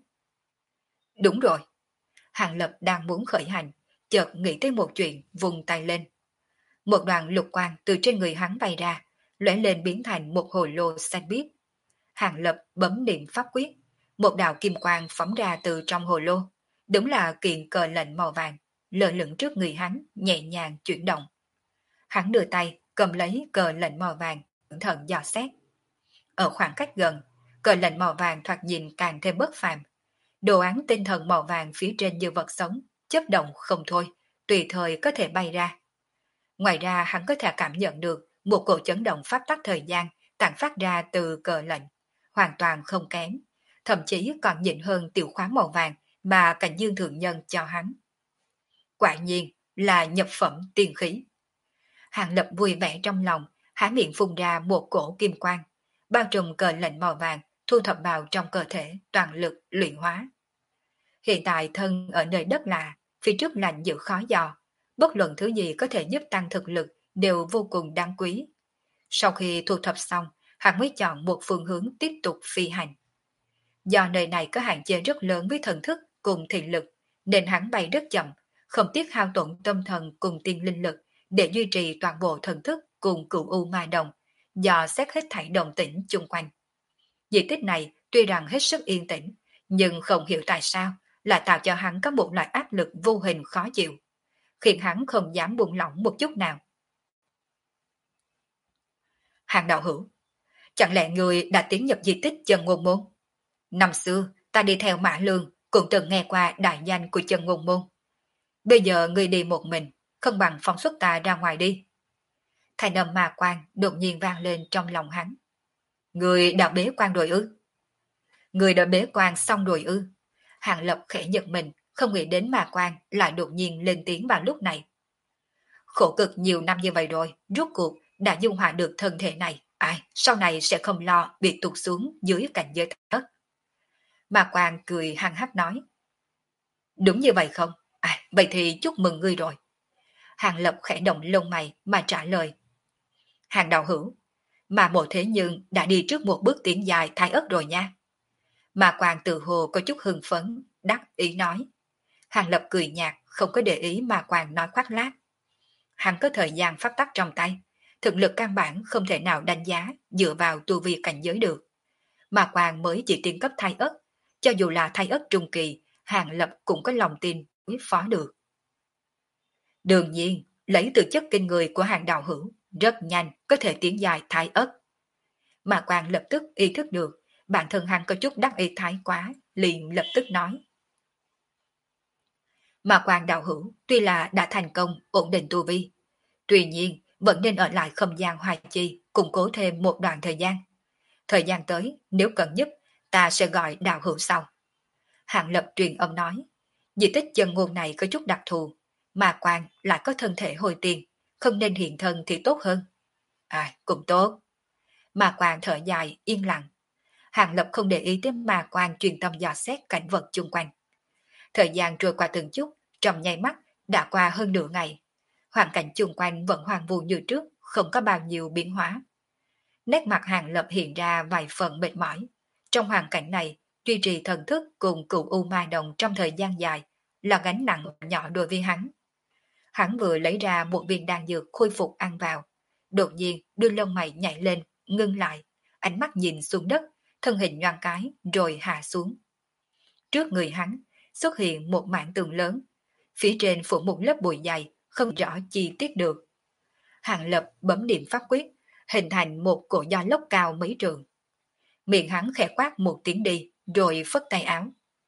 Đúng rồi. Hàng Lập đang muốn khởi hành, chợt nghĩ tới một chuyện, vùng tay lên. Một đoàn lục quang từ trên người hắn bay ra, lóe lên biến thành một hồ lô xanh biếc. Hàng Lập bấm niệm pháp quyết, một đạo kim quang phóng ra từ trong hồ lô, đúng là kiện cờ lệnh màu vàng, lơ lửng trước người hắn, nhẹ nhàng chuyển động. Hắn đưa tay cầm lấy cờ lệnh màu vàng, cẩn thận dò xét. Ở khoảng cách gần, cờ lệnh màu vàng thoạt nhìn càng thêm bất phàm. Đồ án tinh thần màu vàng phía trên như vật sống, chớp động không thôi, tùy thời có thể bay ra. Ngoài ra hắn có thể cảm nhận được một cổ chấn động pháp tắc thời gian tản phát ra từ cờ lệnh, hoàn toàn không kém, thậm chí còn nhịn hơn tiểu khóa màu vàng mà Cảnh Dương Thượng Nhân cho hắn. Quả nhiên là nhập phẩm tiên khí. Hàng Lập vui vẻ trong lòng, há miệng phun ra một cổ kim quang, bao trùm cờ lệnh màu vàng, thu thập vào trong cơ thể toàn lực luyện hóa. Hiện tại thân ở nơi đất lạ, phía trước lạnh dữ khó dò, bất luận thứ gì có thể giúp tăng thực lực đều vô cùng đáng quý. Sau khi thu thập xong, hắn mới chọn một phương hướng tiếp tục phi hành. Do nơi này có hạn chế rất lớn với thần thức cùng thị lực, nên hắn bay rất chậm, không tiếc hao tổn tâm thần cùng tiên linh lực để duy trì toàn bộ thần thức cùng cửu u ma đồng, dò xét hết thảy đồng tĩnh chung quanh. Di tích này tuy rằng hết sức yên tĩnh, nhưng không hiểu tại sao lại tạo cho hắn có một loại áp lực vô hình khó chịu, khiến hắn không dám buông lỏng một chút nào. Hàng đạo hữu, chẳng lẽ người đã tiến nhập di tích chân ngôn môn? Năm xưa, ta đi theo Mã Lương, cũng từng nghe qua đại danh của chân ngôn môn. Bây giờ người đi một mình, không bằng phóng xuất ta ra ngoài đi. Thanh âm ma quan đột nhiên vang lên trong lòng hắn. Người đã bế quan rồi ư? Người đã bế quan xong rồi ư? Hàng Lập khẽ giật mình, không nghĩ đến Ma Quan lại đột nhiên lên tiếng vào lúc này. Khổ cực nhiều năm như vậy rồi, rốt cuộc đã dung hòa được thân thể này. Ai, sau này sẽ không lo bị tụt xuống dưới cảnh giới thất. Ma Quan cười hăng hắc nói. Đúng như vậy không? À, vậy thì chúc mừng ngươi rồi. Hàng Lập khẽ động lông mày mà trả lời. Hàng đạo hữu, mà bộ thế nhưng đã đi trước một bước tiến dài thái ớt rồi nha. Ma Quan tự hồ có chút hưng phấn, đắc ý nói. Hàng Lập cười nhạt, không có để ý Ma Quan nói khoác lác. Hắn có thời gian phát tắc trong tay, thực lực căn bản không thể nào đánh giá dựa vào tu vi cảnh giới được. Ma Quan mới chỉ tiên cấp thái ất, cho dù là thái ất trung kỳ, Hàng Lập cũng có lòng tin đối phó được. Đương nhiên, lấy từ chất kinh người của Hàng đạo hữu, rất nhanh có thể tiến dài thái ất. Ma Quan lập tức ý thức được, bản thân hắn có chút đắc ý thái quá, liền lập tức nói. Ma Quan đạo hữu tuy là đã thành công ổn định tu vi, tuy nhiên vẫn nên ở lại không gian hoài chi, củng cố thêm một đoạn thời gian. Thời gian tới, nếu cần giúp, ta sẽ gọi đạo hữu sau. Hạng Lập truyền âm nói, di tích chân ngôn này có chút đặc thù, mà Quan lại có thân thể hồi tiền, không nên hiện thân thì tốt hơn. À, cũng tốt. Ma Quan thở dài, yên lặng. Hạng Lập không để ý tới Ma Quan truyền tâm dò xét cảnh vật chung quanh. Thời gian trôi qua từng chút, trong nháy mắt, đã qua hơn nửa ngày. Hoàn cảnh chung quanh vẫn hoang vu như trước, không có bao nhiêu biến hóa. Nét mặt Hàng Lập hiện ra vài phần mệt mỏi. Trong hoàn cảnh này, duy trì thần thức cùng cựu U Ma Đồng trong thời gian dài là gánh nặng nhỏ đối với hắn. Hắn vừa lấy ra một viên đan dược khôi phục ăn vào. Đột nhiên đưa lông mày nhảy lên, ngưng lại, ánh mắt nhìn xuống đất, thân hình nhoang cái rồi hạ xuống. Trước người hắn xuất hiện một mảng tường lớn, phía trên phủ một lớp bụi dày, không rõ chi tiết được. Hàng Lập bấm điểm pháp quyết, hình thành một cổ gió lốc cao mấy trường. Miệng hắn khẽ quát một tiếng đi, rồi phất tay áo.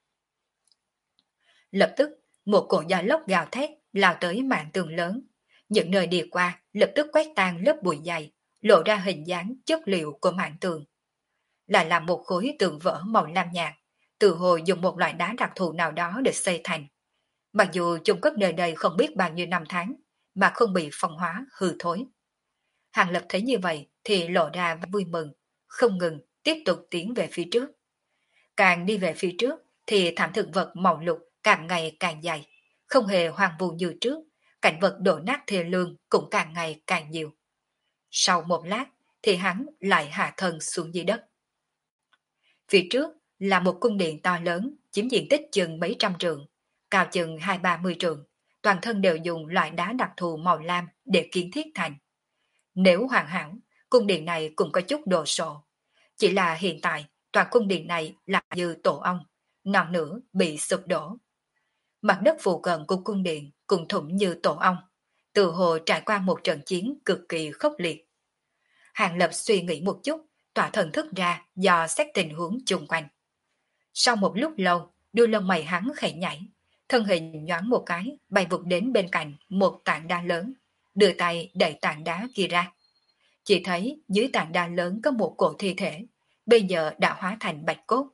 Lập tức, một cổ gió lốc gào thét lao tới mảng tường lớn. Những nơi đi qua lập tức quét tan lớp bụi dày, lộ ra hình dáng chất liệu của mảng tường. Lại là một khối tường vỡ màu lam nhạt, từ hồi dùng một loại đá đặc thù nào đó để xây thành. Mặc dù chung cất nơi đây không biết bao nhiêu năm tháng, mà không bị phong hóa hư thối. Hàng Lập thấy như vậy thì lộ ra vui mừng, không ngừng tiếp tục tiến về phía trước. Càng đi về phía trước thì thảm thực vật màu lục càng ngày càng dày, không hề hoang vu như trước, cảnh vật đổ nát thê lương cũng càng ngày càng nhiều. Sau một lát thì hắn lại hạ thân xuống dưới đất. Phía trước là một cung điện to lớn, chiếm diện tích chừng mấy trăm trượng, cao chừng 20-30 trượng, toàn thân đều dùng loại đá đặc thù màu lam để kiến thiết thành. Nếu hoàn hảo, cung điện này cũng có chút đồ sộ. Chỉ là hiện tại, toàn cung điện này là như tổ ong, non nữa bị sụp đổ. Mặt đất phụ cận của cung điện cũng thủng như tổ ong, từ hồ trải qua một trận chiến cực kỳ khốc liệt. Hàng Lập suy nghĩ một chút, tỏa thần thức ra do xét tình huống chung quanh. Sau một lúc lâu, đuôi lông mày hắn khẽ nhảy, thân hình nhoáng một cái, bay vụt đến bên cạnh một tảng đá lớn, đưa tay đẩy tảng đá kia ra. Chỉ thấy dưới tảng đá lớn có một cổ thi thể, bây giờ đã hóa thành bạch cốt.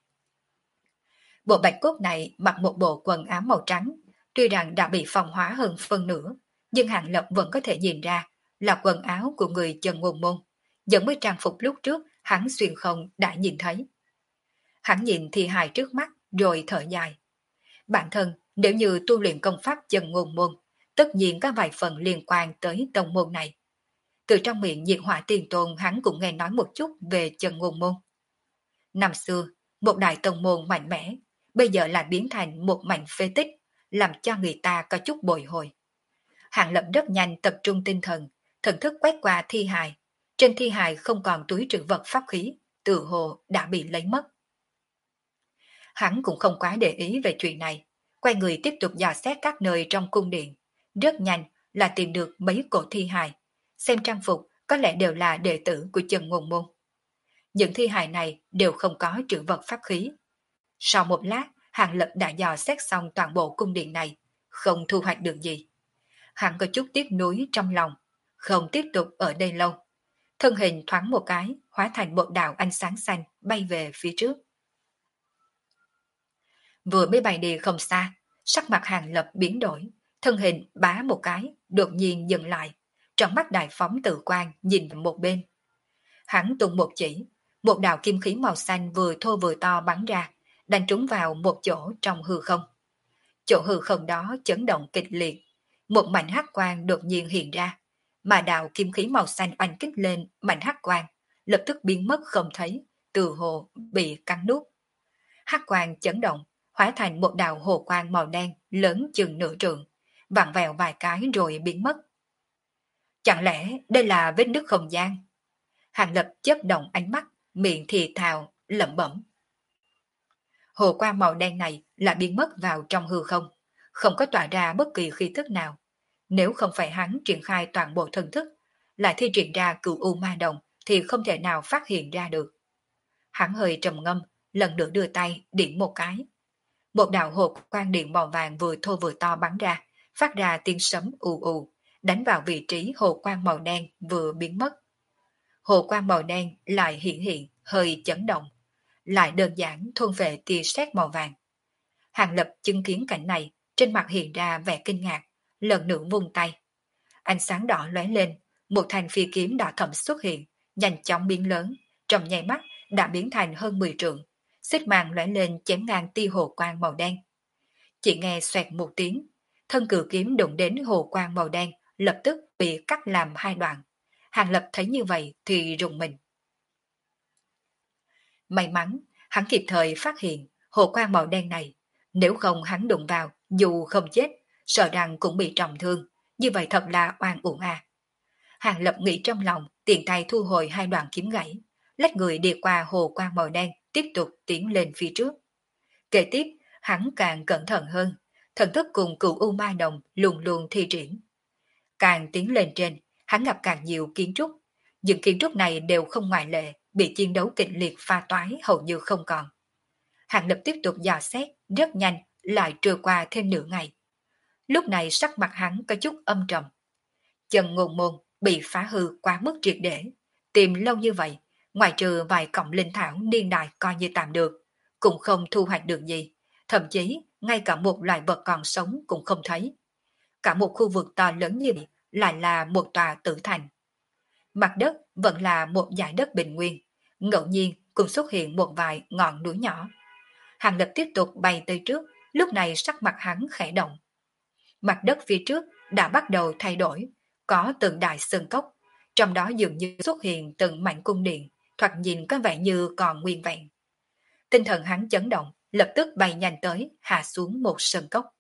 Bộ bạch cốt này mặc một bộ quần áo màu trắng, tuy rằng đã bị phong hóa hơn phân nửa, nhưng Hàng Lập vẫn có thể nhìn ra là quần áo của người Chân Ngôn Môn, giống với trang phục lúc trước hắn xuyên không đã nhìn thấy. Hắn nhìn thi hài trước mắt rồi thở dài. Bản thân nếu như tu luyện công pháp Chân Ngôn Môn, tất nhiên có vài phần liên quan tới tông môn này. Từ trong miệng Diệt Hỏa Tiền Tôn hắn cũng nghe nói một chút về Chân Ngôn Môn. Năm xưa, một đại tông môn mạnh mẽ, bây giờ lại biến thành một mảnh phế tích, làm cho người ta có chút bồi hồi. Hàng Lập rất nhanh tập trung tinh thần, thần thức quét qua thi hài. Trên thi hài không còn túi trữ vật pháp khí, tự hồ đã bị lấy mất. Hắn cũng không quá để ý về chuyện này, quay người tiếp tục dò xét các nơi trong cung điện. Rất nhanh là tìm được mấy cổ thi hài, xem trang phục có lẽ đều là đệ tử của Chân Ngôn Môn. Những thi hài này đều không có trữ vật pháp khí. Sau một lát, Hàng Lập đã dò xét xong toàn bộ cung điện này, không thu hoạch được gì. Hắn có chút tiếc nuối trong lòng, không tiếp tục ở đây lâu. thân hình thoáng một cái, hóa thành một đạo ánh sáng xanh bay về phía trước. Vừa mới bay đi không xa, sắc mặt Hàng Lập biến đổi, thân hình bá một cái, đột nhiên dừng lại, trong mắt đại phóng tự quan nhìn một bên. Hắn tung một chỉ, một đạo kim khí màu xanh vừa thô vừa to bắn ra, đánh trúng vào một chỗ trong hư không. Chỗ hư không đó chấn động kịch liệt, một mảnh hắc quang đột nhiên hiện ra, mà đạo kim khí màu xanh oanh kích lên mảnh hắc quang, lập tức biến mất không thấy, từ hồ bị cắn nuốt. Hắc quang chấn động, hóa thành một đạo hồ quang màu đen lớn chừng nửa trượng, vặn vẹo vài cái rồi biến mất. Chẳng lẽ đây là vết nứt không gian? Hàng Lập chớp động ánh mắt, miệng thì thào, lẩm bẩm. Hồ quang màu đen này lại biến mất vào trong hư không có tỏa ra bất kỳ khí thức nào. Nếu không phải hắn triển khai toàn bộ thân thức, lại thi triển ra cửu u ma đồng thì không thể nào phát hiện ra được. Hắn hơi trầm ngâm, lần nữa đưa tay điểm một cái. Một đạo hồ quang điện màu vàng vừa thô vừa to bắn ra, phát ra tiếng sấm ù ù, đánh vào vị trí hồ quang màu đen vừa biến mất. Hồ quang màu đen lại hiện hơi chấn động, lại đơn giản thôn vệ tia sét màu vàng. Hàng Lập chứng kiến cảnh này, trên mặt hiện ra vẻ kinh ngạc, lần nữa vung tay. Ánh sáng đỏ lóe lên, một thanh phi kiếm đỏ thẫm xuất hiện, nhanh chóng biến lớn, trong nháy mắt đã biến thành hơn 10 trượng, xích màng lóe lên chém ngang tia hồ quang màu đen. Chỉ nghe xoẹt một tiếng, thân cử kiếm đụng đến hồ quang màu đen, lập tức bị cắt làm hai đoạn. Hàng Lập thấy như vậy thì rùng mình. May mắn, hắn kịp thời phát hiện hồ quang màu đen này, nếu không hắn đụng vào, dù không chết, sợ rằng cũng bị trọng thương, như vậy thật là oan uổng à. Hàng Lập nghĩ trong lòng, tiện tay thu hồi hai đoạn kiếm gãy, lách người đi qua hồ quang màu đen, tiếp tục tiến lên phía trước. Kế tiếp, hắn càng cẩn thận hơn, thần thức cùng cửu u ma đồng luôn luôn thi triển. Càng tiến lên trên, hắn gặp càng nhiều kiến trúc, những kiến trúc này đều không ngoại lệ, bị chiến đấu kịch liệt pha toái hầu như không còn. Hàng Lập tiếp tục dò xét, rất nhanh, lại trôi qua thêm nửa ngày. Lúc này sắc mặt hắn có chút âm trầm. Chân ngôn môn bị phá hư quá mức triệt để, tìm lâu như vậy, ngoài trừ vài cọng linh thảo niên đại coi như tạm được, cũng không thu hoạch được gì, thậm chí ngay cả một loài vật còn sống cũng không thấy. Cả một khu vực to lớn như vậy lại là một tòa tử thành. Mặt đất vẫn là một dải đất bình nguyên, ngẫu nhiên cũng xuất hiện một vài ngọn núi nhỏ. Hàng Lập tiếp tục bay tới trước, lúc này sắc mặt hắn khẽ động. Mặt đất phía trước đã bắt đầu thay đổi, có từng đại sơn cốc, trong đó dường như xuất hiện từng mảnh cung điện, thoạt nhìn có vẻ như còn nguyên vẹn. Tinh thần hắn chấn động, lập tức bay nhanh tới, hạ xuống một sơn cốc.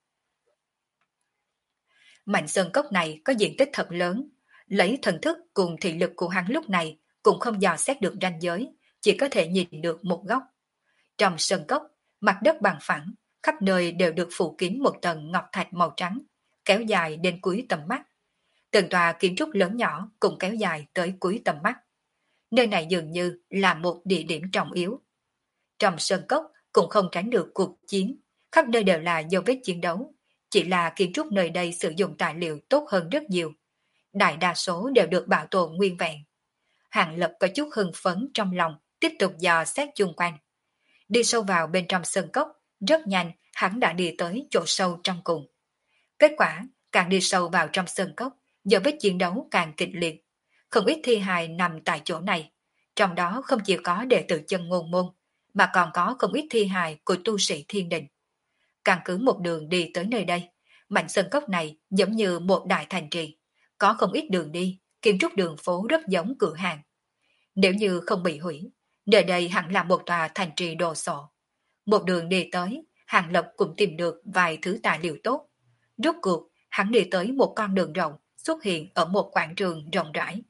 Mảnh sơn cốc này có diện tích thật lớn, lấy thần thức cùng thị lực của hắn lúc này cũng không dò xét được ranh giới, chỉ có thể nhìn được một góc. Trong sơn cốc, mặt đất bằng phẳng, khắp nơi đều được phủ kín một tầng ngọc thạch màu trắng, kéo dài đến cuối tầm mắt. Từng tòa kiến trúc lớn nhỏ cũng kéo dài tới cuối tầm mắt. Nơi này dường như là một địa điểm trọng yếu. Trong sơn cốc cũng không tránh được cuộc chiến, khắp nơi đều là dấu vết chiến đấu, chỉ là kiến trúc nơi đây sử dụng tài liệu tốt hơn rất nhiều. Đại đa số đều được bảo tồn nguyên vẹn. Hàng Lập có chút hưng phấn trong lòng, tiếp tục dò xét chung quanh. Đi sâu vào bên trong sơn cốc, rất nhanh hắn đã đi tới chỗ sâu trong cùng. Kết quả, càng đi sâu vào trong sơn cốc, dấu vết chiến đấu càng kịch liệt. Không ít thi hài nằm tại chỗ này, trong đó không chỉ có đệ tử chân ngôn môn, mà còn có không ít thi hài của tu sĩ thiên đình. Càng cứ một đường đi tới nơi đây, mảnh sơn cốc này giống như một đại thành trì, có không ít đường đi, kiến trúc đường phố rất giống cửa hàng. Nếu như không bị hủy, nơi đây hẳn là một tòa thành trì đồ sộ. Một đường đi tới, Hàng Lập cũng tìm được vài thứ tài liệu tốt. Rốt cuộc, hắn đi tới một con đường rộng, xuất hiện ở một quảng trường rộng rãi.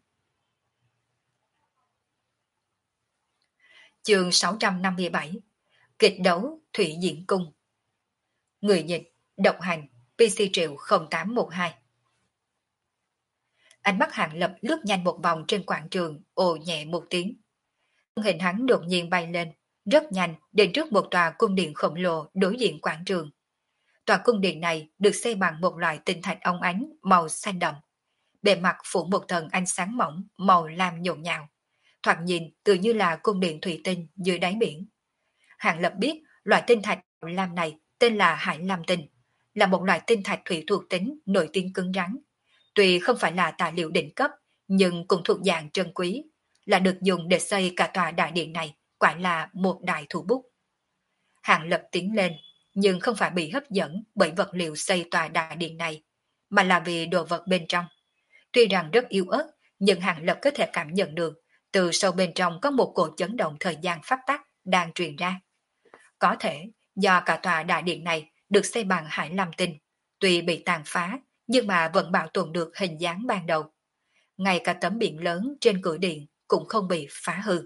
Chương 657 Kịch đấu Thủy Diễn Cung. Người dịch, độc hành, PC Triệu 0812. Ánh mắt Hàng Lập lướt nhanh một vòng trên quảng trường, ồ nhẹ một tiếng. Hình hắn đột nhiên bay lên, rất nhanh đến trước một tòa cung điện khổng lồ đối diện quảng trường. Tòa cung điện này được xây bằng một loại tinh thạch óng ánh màu xanh đậm. bề mặt phủ một tầng ánh sáng mỏng màu lam nhộn nhạo, thoạt nhìn tự như là cung điện thủy tinh dưới đáy biển. Hàng Lập biết loại tinh thạch lam này tên là Hải Lam tinh, là một loại tinh thạch thủy thuộc tính nổi tiếng cứng rắn. Tuy không phải là tài liệu đỉnh cấp, nhưng cũng thuộc dạng trân quý, là được dùng để xây cả tòa đại điện này, quả là một đại thủ bút. Hàng Lập tiến lên, nhưng không phải bị hấp dẫn bởi vật liệu xây tòa đại điện này, mà là vì đồ vật bên trong. Tuy rằng rất yếu ớt, nhưng Hàng Lập có thể cảm nhận được từ sâu bên trong có một cổ chấn động thời gian pháp tắc đang truyền ra. Có thể do cả tòa đại điện này được xây bằng hải lam tinh, tuy bị tàn phá nhưng mà vẫn bảo tồn được hình dáng ban đầu. Ngay cả tấm biển lớn trên cửa điện cũng không bị phá hư.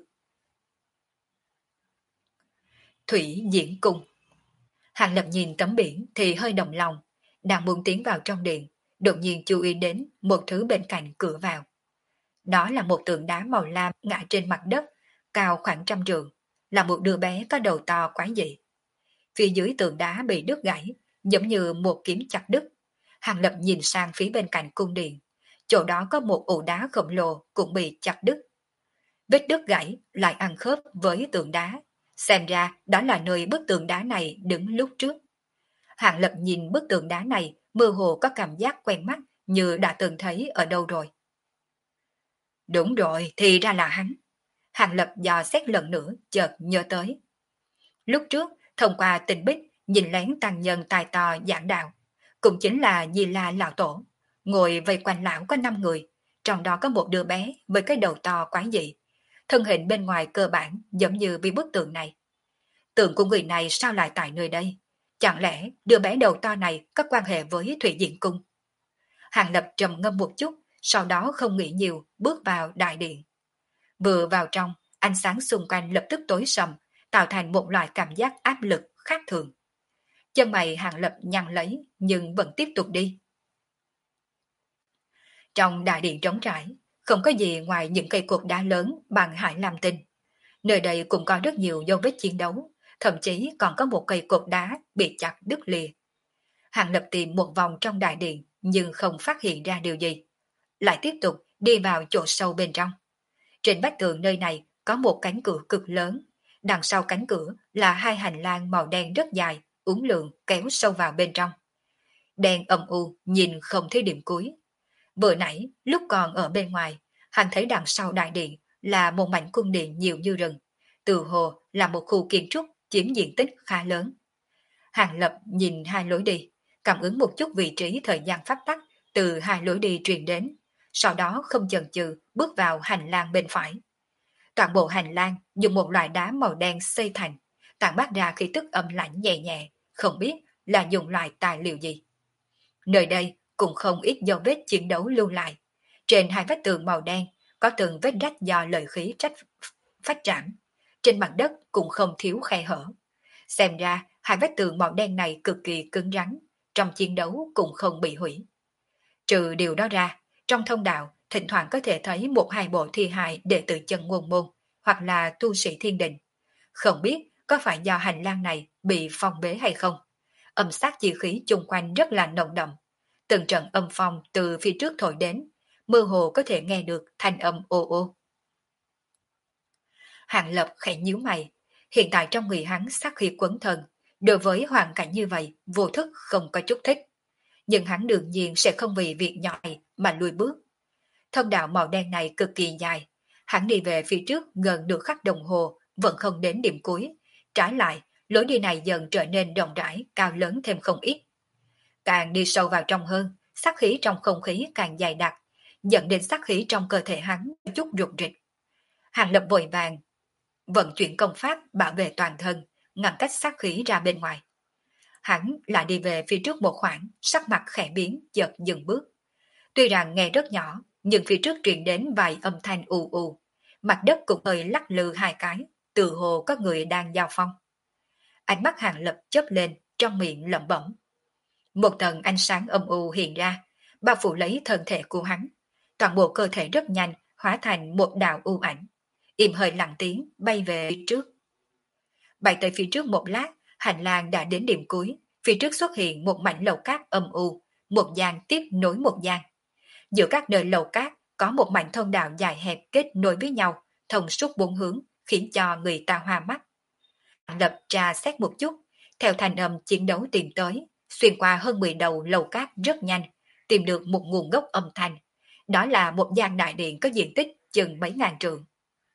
Thủy Diễn Cung. Hàng Lập nhìn tấm biển thì hơi động lòng, đang muốn tiến vào trong điện, đột nhiên chú ý đến một thứ bên cạnh cửa vào. Đó là một tượng đá màu lam ngã trên mặt đất, cao khoảng 100 trượng, là một đứa bé có đầu to quái dị. Phía dưới tượng đá bị đứt gãy, giống như một kiếm chặt đứt. Hàng Lập nhìn sang phía bên cạnh cung điện, chỗ đó có một ụ đá khổng lồ cũng bị chặt đứt. Vết đứt gãy lại ăn khớp với tượng đá, xem ra đó là nơi bức tượng đá này đứng lúc trước. Hàng Lập nhìn bức tượng đá này, mơ hồ có cảm giác quen mắt như đã từng thấy ở đâu rồi. Đúng rồi, thì ra là hắn. Hàng Lập dò xét lần nữa, chợt nhớ tới. Lúc trước, thông qua tình bích, nhìn lén tăng nhân tài to giảng đạo, cũng chính là Di La Lão Tổ. Ngồi vây quanh lão có 5 người, trong đó có một đứa bé với cái đầu to quái dị. Thân hình bên ngoài cơ bản giống như vì bức tượng này. Tượng của người này sao lại tại nơi đây? Chẳng lẽ đứa bé đầu to này có quan hệ với Thủy Diễn Cung? Hàng Lập trầm ngâm một chút, sau đó không nghĩ nhiều, bước vào đại điện. Vừa vào trong, ánh sáng xung quanh lập tức tối sầm, tạo thành một loại cảm giác áp lực khác thường. Chân mày Hàng Lập nhăn lấy, nhưng vẫn tiếp tục đi. Trong đại điện trống trải, không có gì ngoài những cây cột đá lớn bằng hải lam tinh. Nơi đây cũng có rất nhiều dấu vết chiến đấu, thậm chí còn có một cây cột đá bị chặt đứt lìa. Hàng Lập tìm một vòng trong đại điện, nhưng không phát hiện ra điều gì. Lại tiếp tục đi vào chỗ sâu bên trong. Trên vách tường nơi này có một cánh cửa cực lớn. Đằng sau cánh cửa là 2 hành lang màu đen rất dài, uốn lượn kéo sâu vào bên trong. Đen âm u, nhìn không thấy điểm cuối. Vừa nãy, lúc còn ở bên ngoài, hắn thấy đằng sau đại điện là một mảnh cung điện nhiều như rừng. Từ hồ là một khu kiến trúc chiếm diện tích khá lớn. Hàng Lập nhìn 2 lối đi, cảm ứng một chút vị trí thời gian pháp tắc từ 2 lối đi truyền đến, sau đó không chần chừ bước vào hành lang bên phải. Toàn bộ hành lang dùng một loại đá màu đen xây thành, tản mát ra khí tức âm lạnh nhẹ nhẹ, không biết là dùng loại tài liệu gì. Nơi đây cũng không ít dấu vết chiến đấu lưu lại. Trên 2 vách tường màu đen có từng vết rách do lợi khí phát trảm. Trên mặt đất cũng không thiếu khe hở. Xem ra 2 vách tường màu đen này cực kỳ cứng rắn, trong chiến đấu cũng không bị hủy. Trừ điều đó ra, trong thông đạo thỉnh thoảng có thể thấy 1-2 bộ thi hài đệ tử chân ngôn môn hoặc là tu sĩ thiên đình. Không biết có phải do hành lang này bị phong bế hay không. Âm sát chi khí chung quanh rất là nồng đậm. Từng trận âm phong từ phía trước thổi đến, mơ hồ có thể nghe được thanh âm ô ô. Hàng Lập khẽ nhíu mày, hiện tại trong người hắn sát khí quấn thân, đối với hoàn cảnh như vậy vô thức không có chút thích. Nhưng hắn đương nhiên sẽ không vì việc nhỏ này mà lùi bước. Thông đạo màu đen này cực kỳ dài, hắn đi về phía trước gần được khắc đồng hồ vẫn không đến điểm cuối. Trái lại, lối đi này dần trở nên rộng rãi, cao lớn thêm không ít. Càng đi sâu vào trong hơn, sát khí trong không khí càng dày đặc, dẫn đến sát khí trong cơ thể hắn chút rụt rịch. Hàng Lập vội vàng vận chuyển công pháp bảo vệ toàn thân, ngăn cách sát khí ra bên ngoài. Hắn lại đi về phía trước một khoảng, sắc mặt khẽ biến, chợt dừng bước. Tuy rằng nghe rất nhỏ, nhưng phía trước truyền đến vài âm thanh ù ù, mặt đất cũng hơi lắc lư 2 cái, từ hồ có người đang giao phong. Ánh mắt Hàng Lập chớp lên, trong miệng lẩm bẩm. Một tầng ánh sáng âm u hiện ra, bao phủ lấy thân thể của hắn. Toàn bộ cơ thể rất nhanh, hóa thành một đạo u ảnh. Im hơi lặng tiếng, bay về phía trước. Bay tới phía trước một lát, hành lang đã đến điểm cuối. Phía trước xuất hiện một mảnh lầu cát âm u, một gian tiếp nối một gian. Giữa các nơi lầu cát có một mảnh thông đạo dài hẹp kết nối với nhau, thông suốt bốn hướng, khiến cho người ta hoa mắt. Lập tra xét một chút, theo thành âm chiến đấu tìm tới, xuyên qua hơn 10 đầu lầu cát rất nhanh, tìm được một nguồn gốc âm thanh. Đó là một gian đại điện có diện tích chừng mấy ngàn trượng.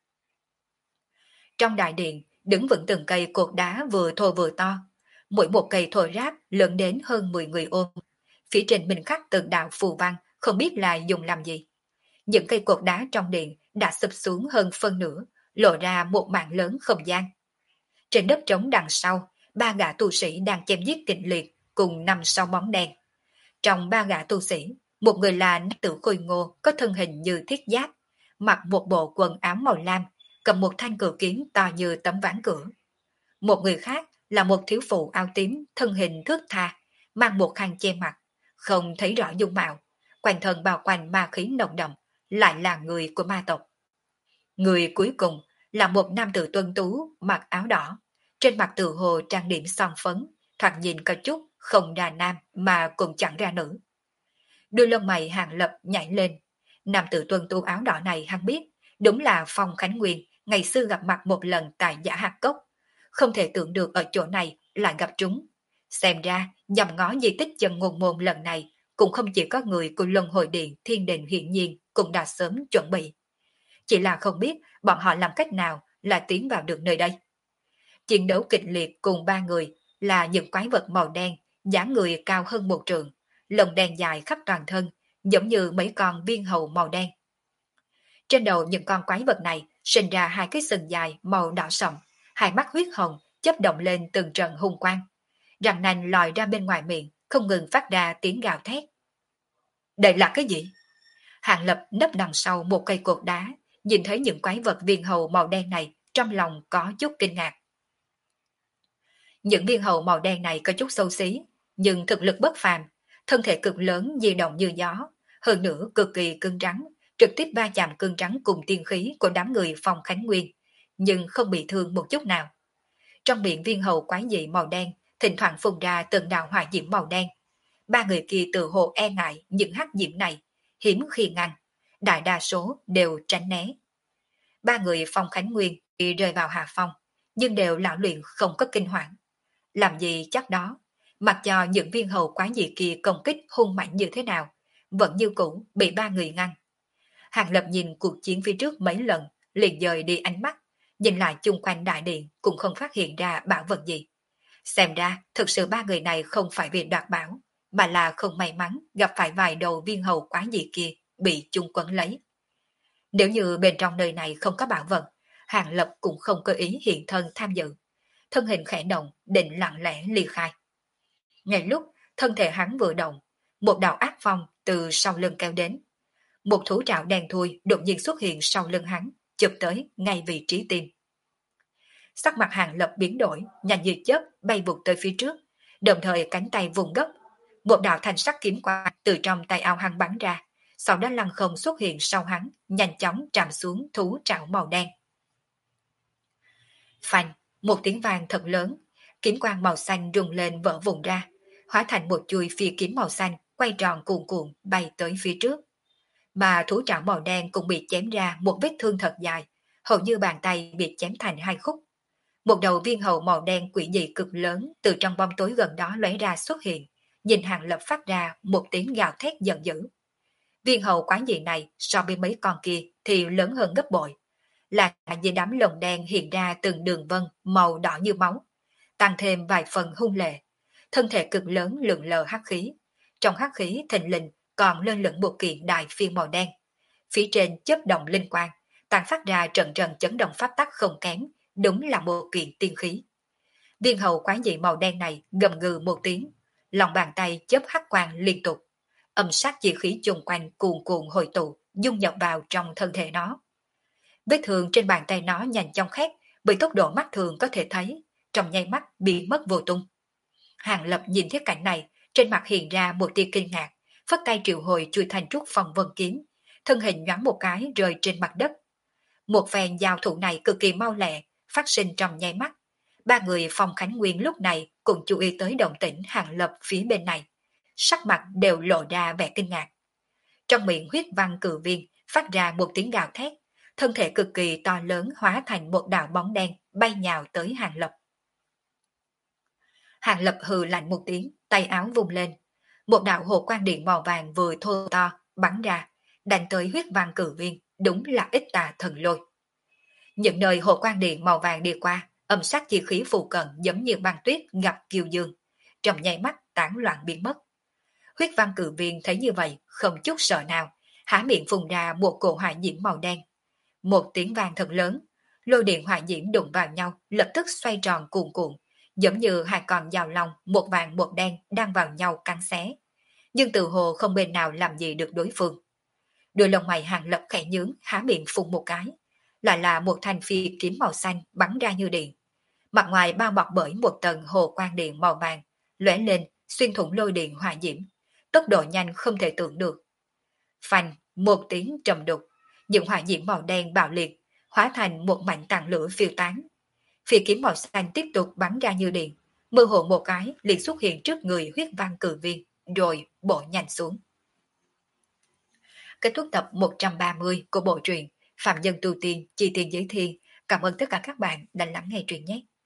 Trong đại điện, đứng vững từng cây cột đá vừa thô vừa to. Mỗi một cây thô ráp lớn đến hơn 10 người ôm. Phía trên mình khắc từng đạo phù văn, không biết là dùng làm gì. Những cây cột đá trong điện đã sụp xuống hơn phân nửa, lộ ra một mảng lớn không gian. Trên đất trống đằng sau, ba gã tu sĩ đang chém giết kịch liệt cùng nằm sau bóng đen. Trong ba gã tu sĩ, một người là nam tử khôi ngô có thân hình như thiết giáp, mặc một bộ quần áo màu lam, cầm một thanh cự kiếm to như tấm ván cửa. Một người khác là một thiếu phụ áo tím, thân hình thướt tha, mang một khăn che mặt, không thấy rõ dung mạo, quanh thân bao quanh ma khí nồng đậm, lại là người của ma tộc. Người cuối cùng là một nam tử tuấn tú mặc áo đỏ, trên mặt tự hồ trang điểm son phấn, thoạt nhìn có chút không ra nam mà cũng chẳng ra nữ. Đôi lông mày Hàng Lập nhảy lên, nam tử tuấn tú áo đỏ này hắn biết, đúng là Phong Khánh Nguyên ngày xưa gặp mặt một lần tại Giả Hạt Cốc, không thể tưởng được ở chỗ này lại gặp chúng. Xem ra nhằm ngó di tích chân ngôn môn lần này cũng không chỉ có người của Luân Hồi Điện Thiên Đình hiển nhiên cũng đã sớm chuẩn bị. Chỉ là không biết bọn họ làm cách nào là tiến vào được nơi đây. Chiến đấu kịch liệt cùng ba người là những quái vật màu đen, dáng người cao hơn một trượng, lông đen dài khắp toàn thân, giống như mấy con viên hầu màu đen. Trên đầu những con quái vật này sinh ra hai cái sừng dài màu đỏ sậm, hai mắt huyết hồng chớp động lên từng trận hung quang. Răng nanh lòi ra bên ngoài miệng, không ngừng phát ra tiếng gào thét. Đây là cái gì? Hàng Lập nấp đằng sau một cây cột đá, nhìn thấy những quái vật viên hầu màu đen này, trong lòng có chút kinh ngạc. Những viên hầu màu đen này có chút xấu xí, nhưng thực lực bất phàm, thân thể cực lớn di động như gió, hơn nữa cực kỳ cứng rắn, trực tiếp va chạm cứng rắn cùng tiên khí của đám người Phong Khánh Nguyên, nhưng không bị thương một chút nào. Trong miệng viên hầu quái dị màu đen, thỉnh thoảng phun ra từng đạo hỏa diễm màu đen. Ba người kia tự hồ e ngại những hắc diễm này, hiếm khi ngăn, đại đa số đều tránh né. Ba người Phong Khánh Nguyên bị rơi vào hạ phong, nhưng đều lão luyện không có kinh hoàng. Làm gì chắc đó, mặc cho những viên hầu quái dị kia công kích hung mạnh như thế nào, vẫn như cũ bị ba người ngăn. Hàng Lập nhìn cuộc chiến phía trước mấy lần, liền dời đi ánh mắt, nhìn lại chung quanh đại điện cũng không phát hiện ra bảo vật gì. Xem ra, thực sự ba người này không phải vì đoạt bảo, mà là không may mắn gặp phải vài đầu viên hầu quái dị kia bị chung quấn lấy. Nếu như bên trong nơi này không có bảo vật, Hàng Lập cũng không có ý hiện thân tham dự. Thân hình khẽ động, định lặng lẽ ly khai. Ngay lúc thân thể hắn vừa động, một đạo ác phong từ sau lưng kéo đến. Một thú trảo đen thui đột nhiên xuất hiện sau lưng hắn, chụp tới ngay vị trí tim. Sắc mặt Hàng Lập biến đổi, nhanh như chớp bay vụt tới phía trước, đồng thời cánh tay vùng gấp. Một đạo thanh sắc kiếm quang từ trong tay áo hắn bắn ra, sau đó lăng không xuất hiện sau hắn, nhanh chóng chạm xuống thú trảo màu đen. Phanh, một tiếng vang thật lớn, kiếm quang màu xanh rung lên vỡ vụn ra, hóa thành một chuôi phi kiếm màu xanh quay tròn cuồn cuộn bay tới phía trước. Mà thú trảo màu đen cũng bị chém ra một vết thương thật dài, hầu như bàn tay bị chém thành hai khúc. Một đầu viên hầu màu đen quỷ dị cực lớn từ trong bóng tối gần đó lóe ra xuất hiện, nhìn Hàng Lập phát ra một tiếng gào thét giận dữ. Viên hầu quái dị này so với mấy con kia thì lớn hơn gấp bội, là dưới đám lồng đen hiện ra từng đường vân màu đỏ như máu, tăng thêm vài phần hung lệ. Thân thể cực lớn lượn lờ hắc khí, trong hắc khí thình lình còn lơ lửng một kiện đại phiên màu đen. Phía trên chớp động linh quang, tàn phát ra trận trận chấn động pháp tắc không kém, đúng là một kiện tiên khí. Viên hầu quái dị màu đen này gầm gừ một tiếng, lòng bàn tay chớp hắc quang liên tục, âm sát chi khí chung quanh cuồn cuộn hội tụ, dung nhập vào trong thân thể nó. Vết thương trên bàn tay nó nhanh chóng khét, bởi tốc độ mắt thường có thể thấy, trong nháy mắt bị mất vô tung. Hàng Lập nhìn thấy cảnh này, trên mặt hiện ra một tia kinh ngạc, phất tay triệu hồi chui thành trúc phong vân kiếm, thân hình nhoáng một cái rơi trên mặt đất. Một phen giao thủ này cực kỳ mau lẹ, phát sinh trong nháy mắt. Ba người Phong Khánh Nguyên lúc này cũng chú ý tới động tĩnh Hàng Lập phía bên này, sắc mặt đều lộ ra vẻ kinh ngạc. Trong miệng huyết văn cự viên phát ra một tiếng gào thét, thân thể cực kỳ to lớn hóa thành một đạo bóng đen bay nhào tới Hàng Lập. Hàng Lập hừ lạnh một tiếng, tay áo vung lên. Một đạo hồ quang điện màu vàng vừa thô to bắn ra, đánh tới huyết văn cự viên, đúng là ít tà thần lôi. Những nơi hồ quang điện màu vàng đi qua, âm sắc chi khí phù cận giống như băng tuyết gặp kiều dương, trong nháy mắt tán loạn biến mất. Huyết văn cự viên thấy như vậy, không chút sợ nào, há miệng phun ra một cổ hỏa diễm màu đen. Một tiếng vang thật lớn, lôi điện hỏa diễm đụng vào nhau, lập tức xoay tròn cuồn cuộn, giống như hai con dao long, một vàng một đen đang vào nhau cắn xé. Nhưng từ hồ không bên nào làm gì được đối phương. Đôi lông mày Hàng Lập khẽ nhướng, há miệng phun một cái, lại là một thanh phi kiếm màu xanh bắn ra như điện. Mặt ngoài bao bọc bởi một tầng hồ quang điện màu vàng, lóe lên xuyên thủng lôi điện hỏa diễm, tốc độ nhanh không thể tưởng được. Phanh, một tiếng trầm đục, những hỏa diễm màu đen bạo liệt, hóa thành một mảnh tàn lửa phiêu tán. Phi kiếm màu xanh tiếp tục bắn ra như điện, mơ hồ một cái liền xuất hiện trước người huyết văn cử viên, rồi bổ nhanh xuống. Kết thúc tập 130 của bộ truyện Phạm Nhân Tu Tiên Chi Tiên Giới Thiên. Cảm ơn tất cả các bạn đã lắng nghe truyện nhé.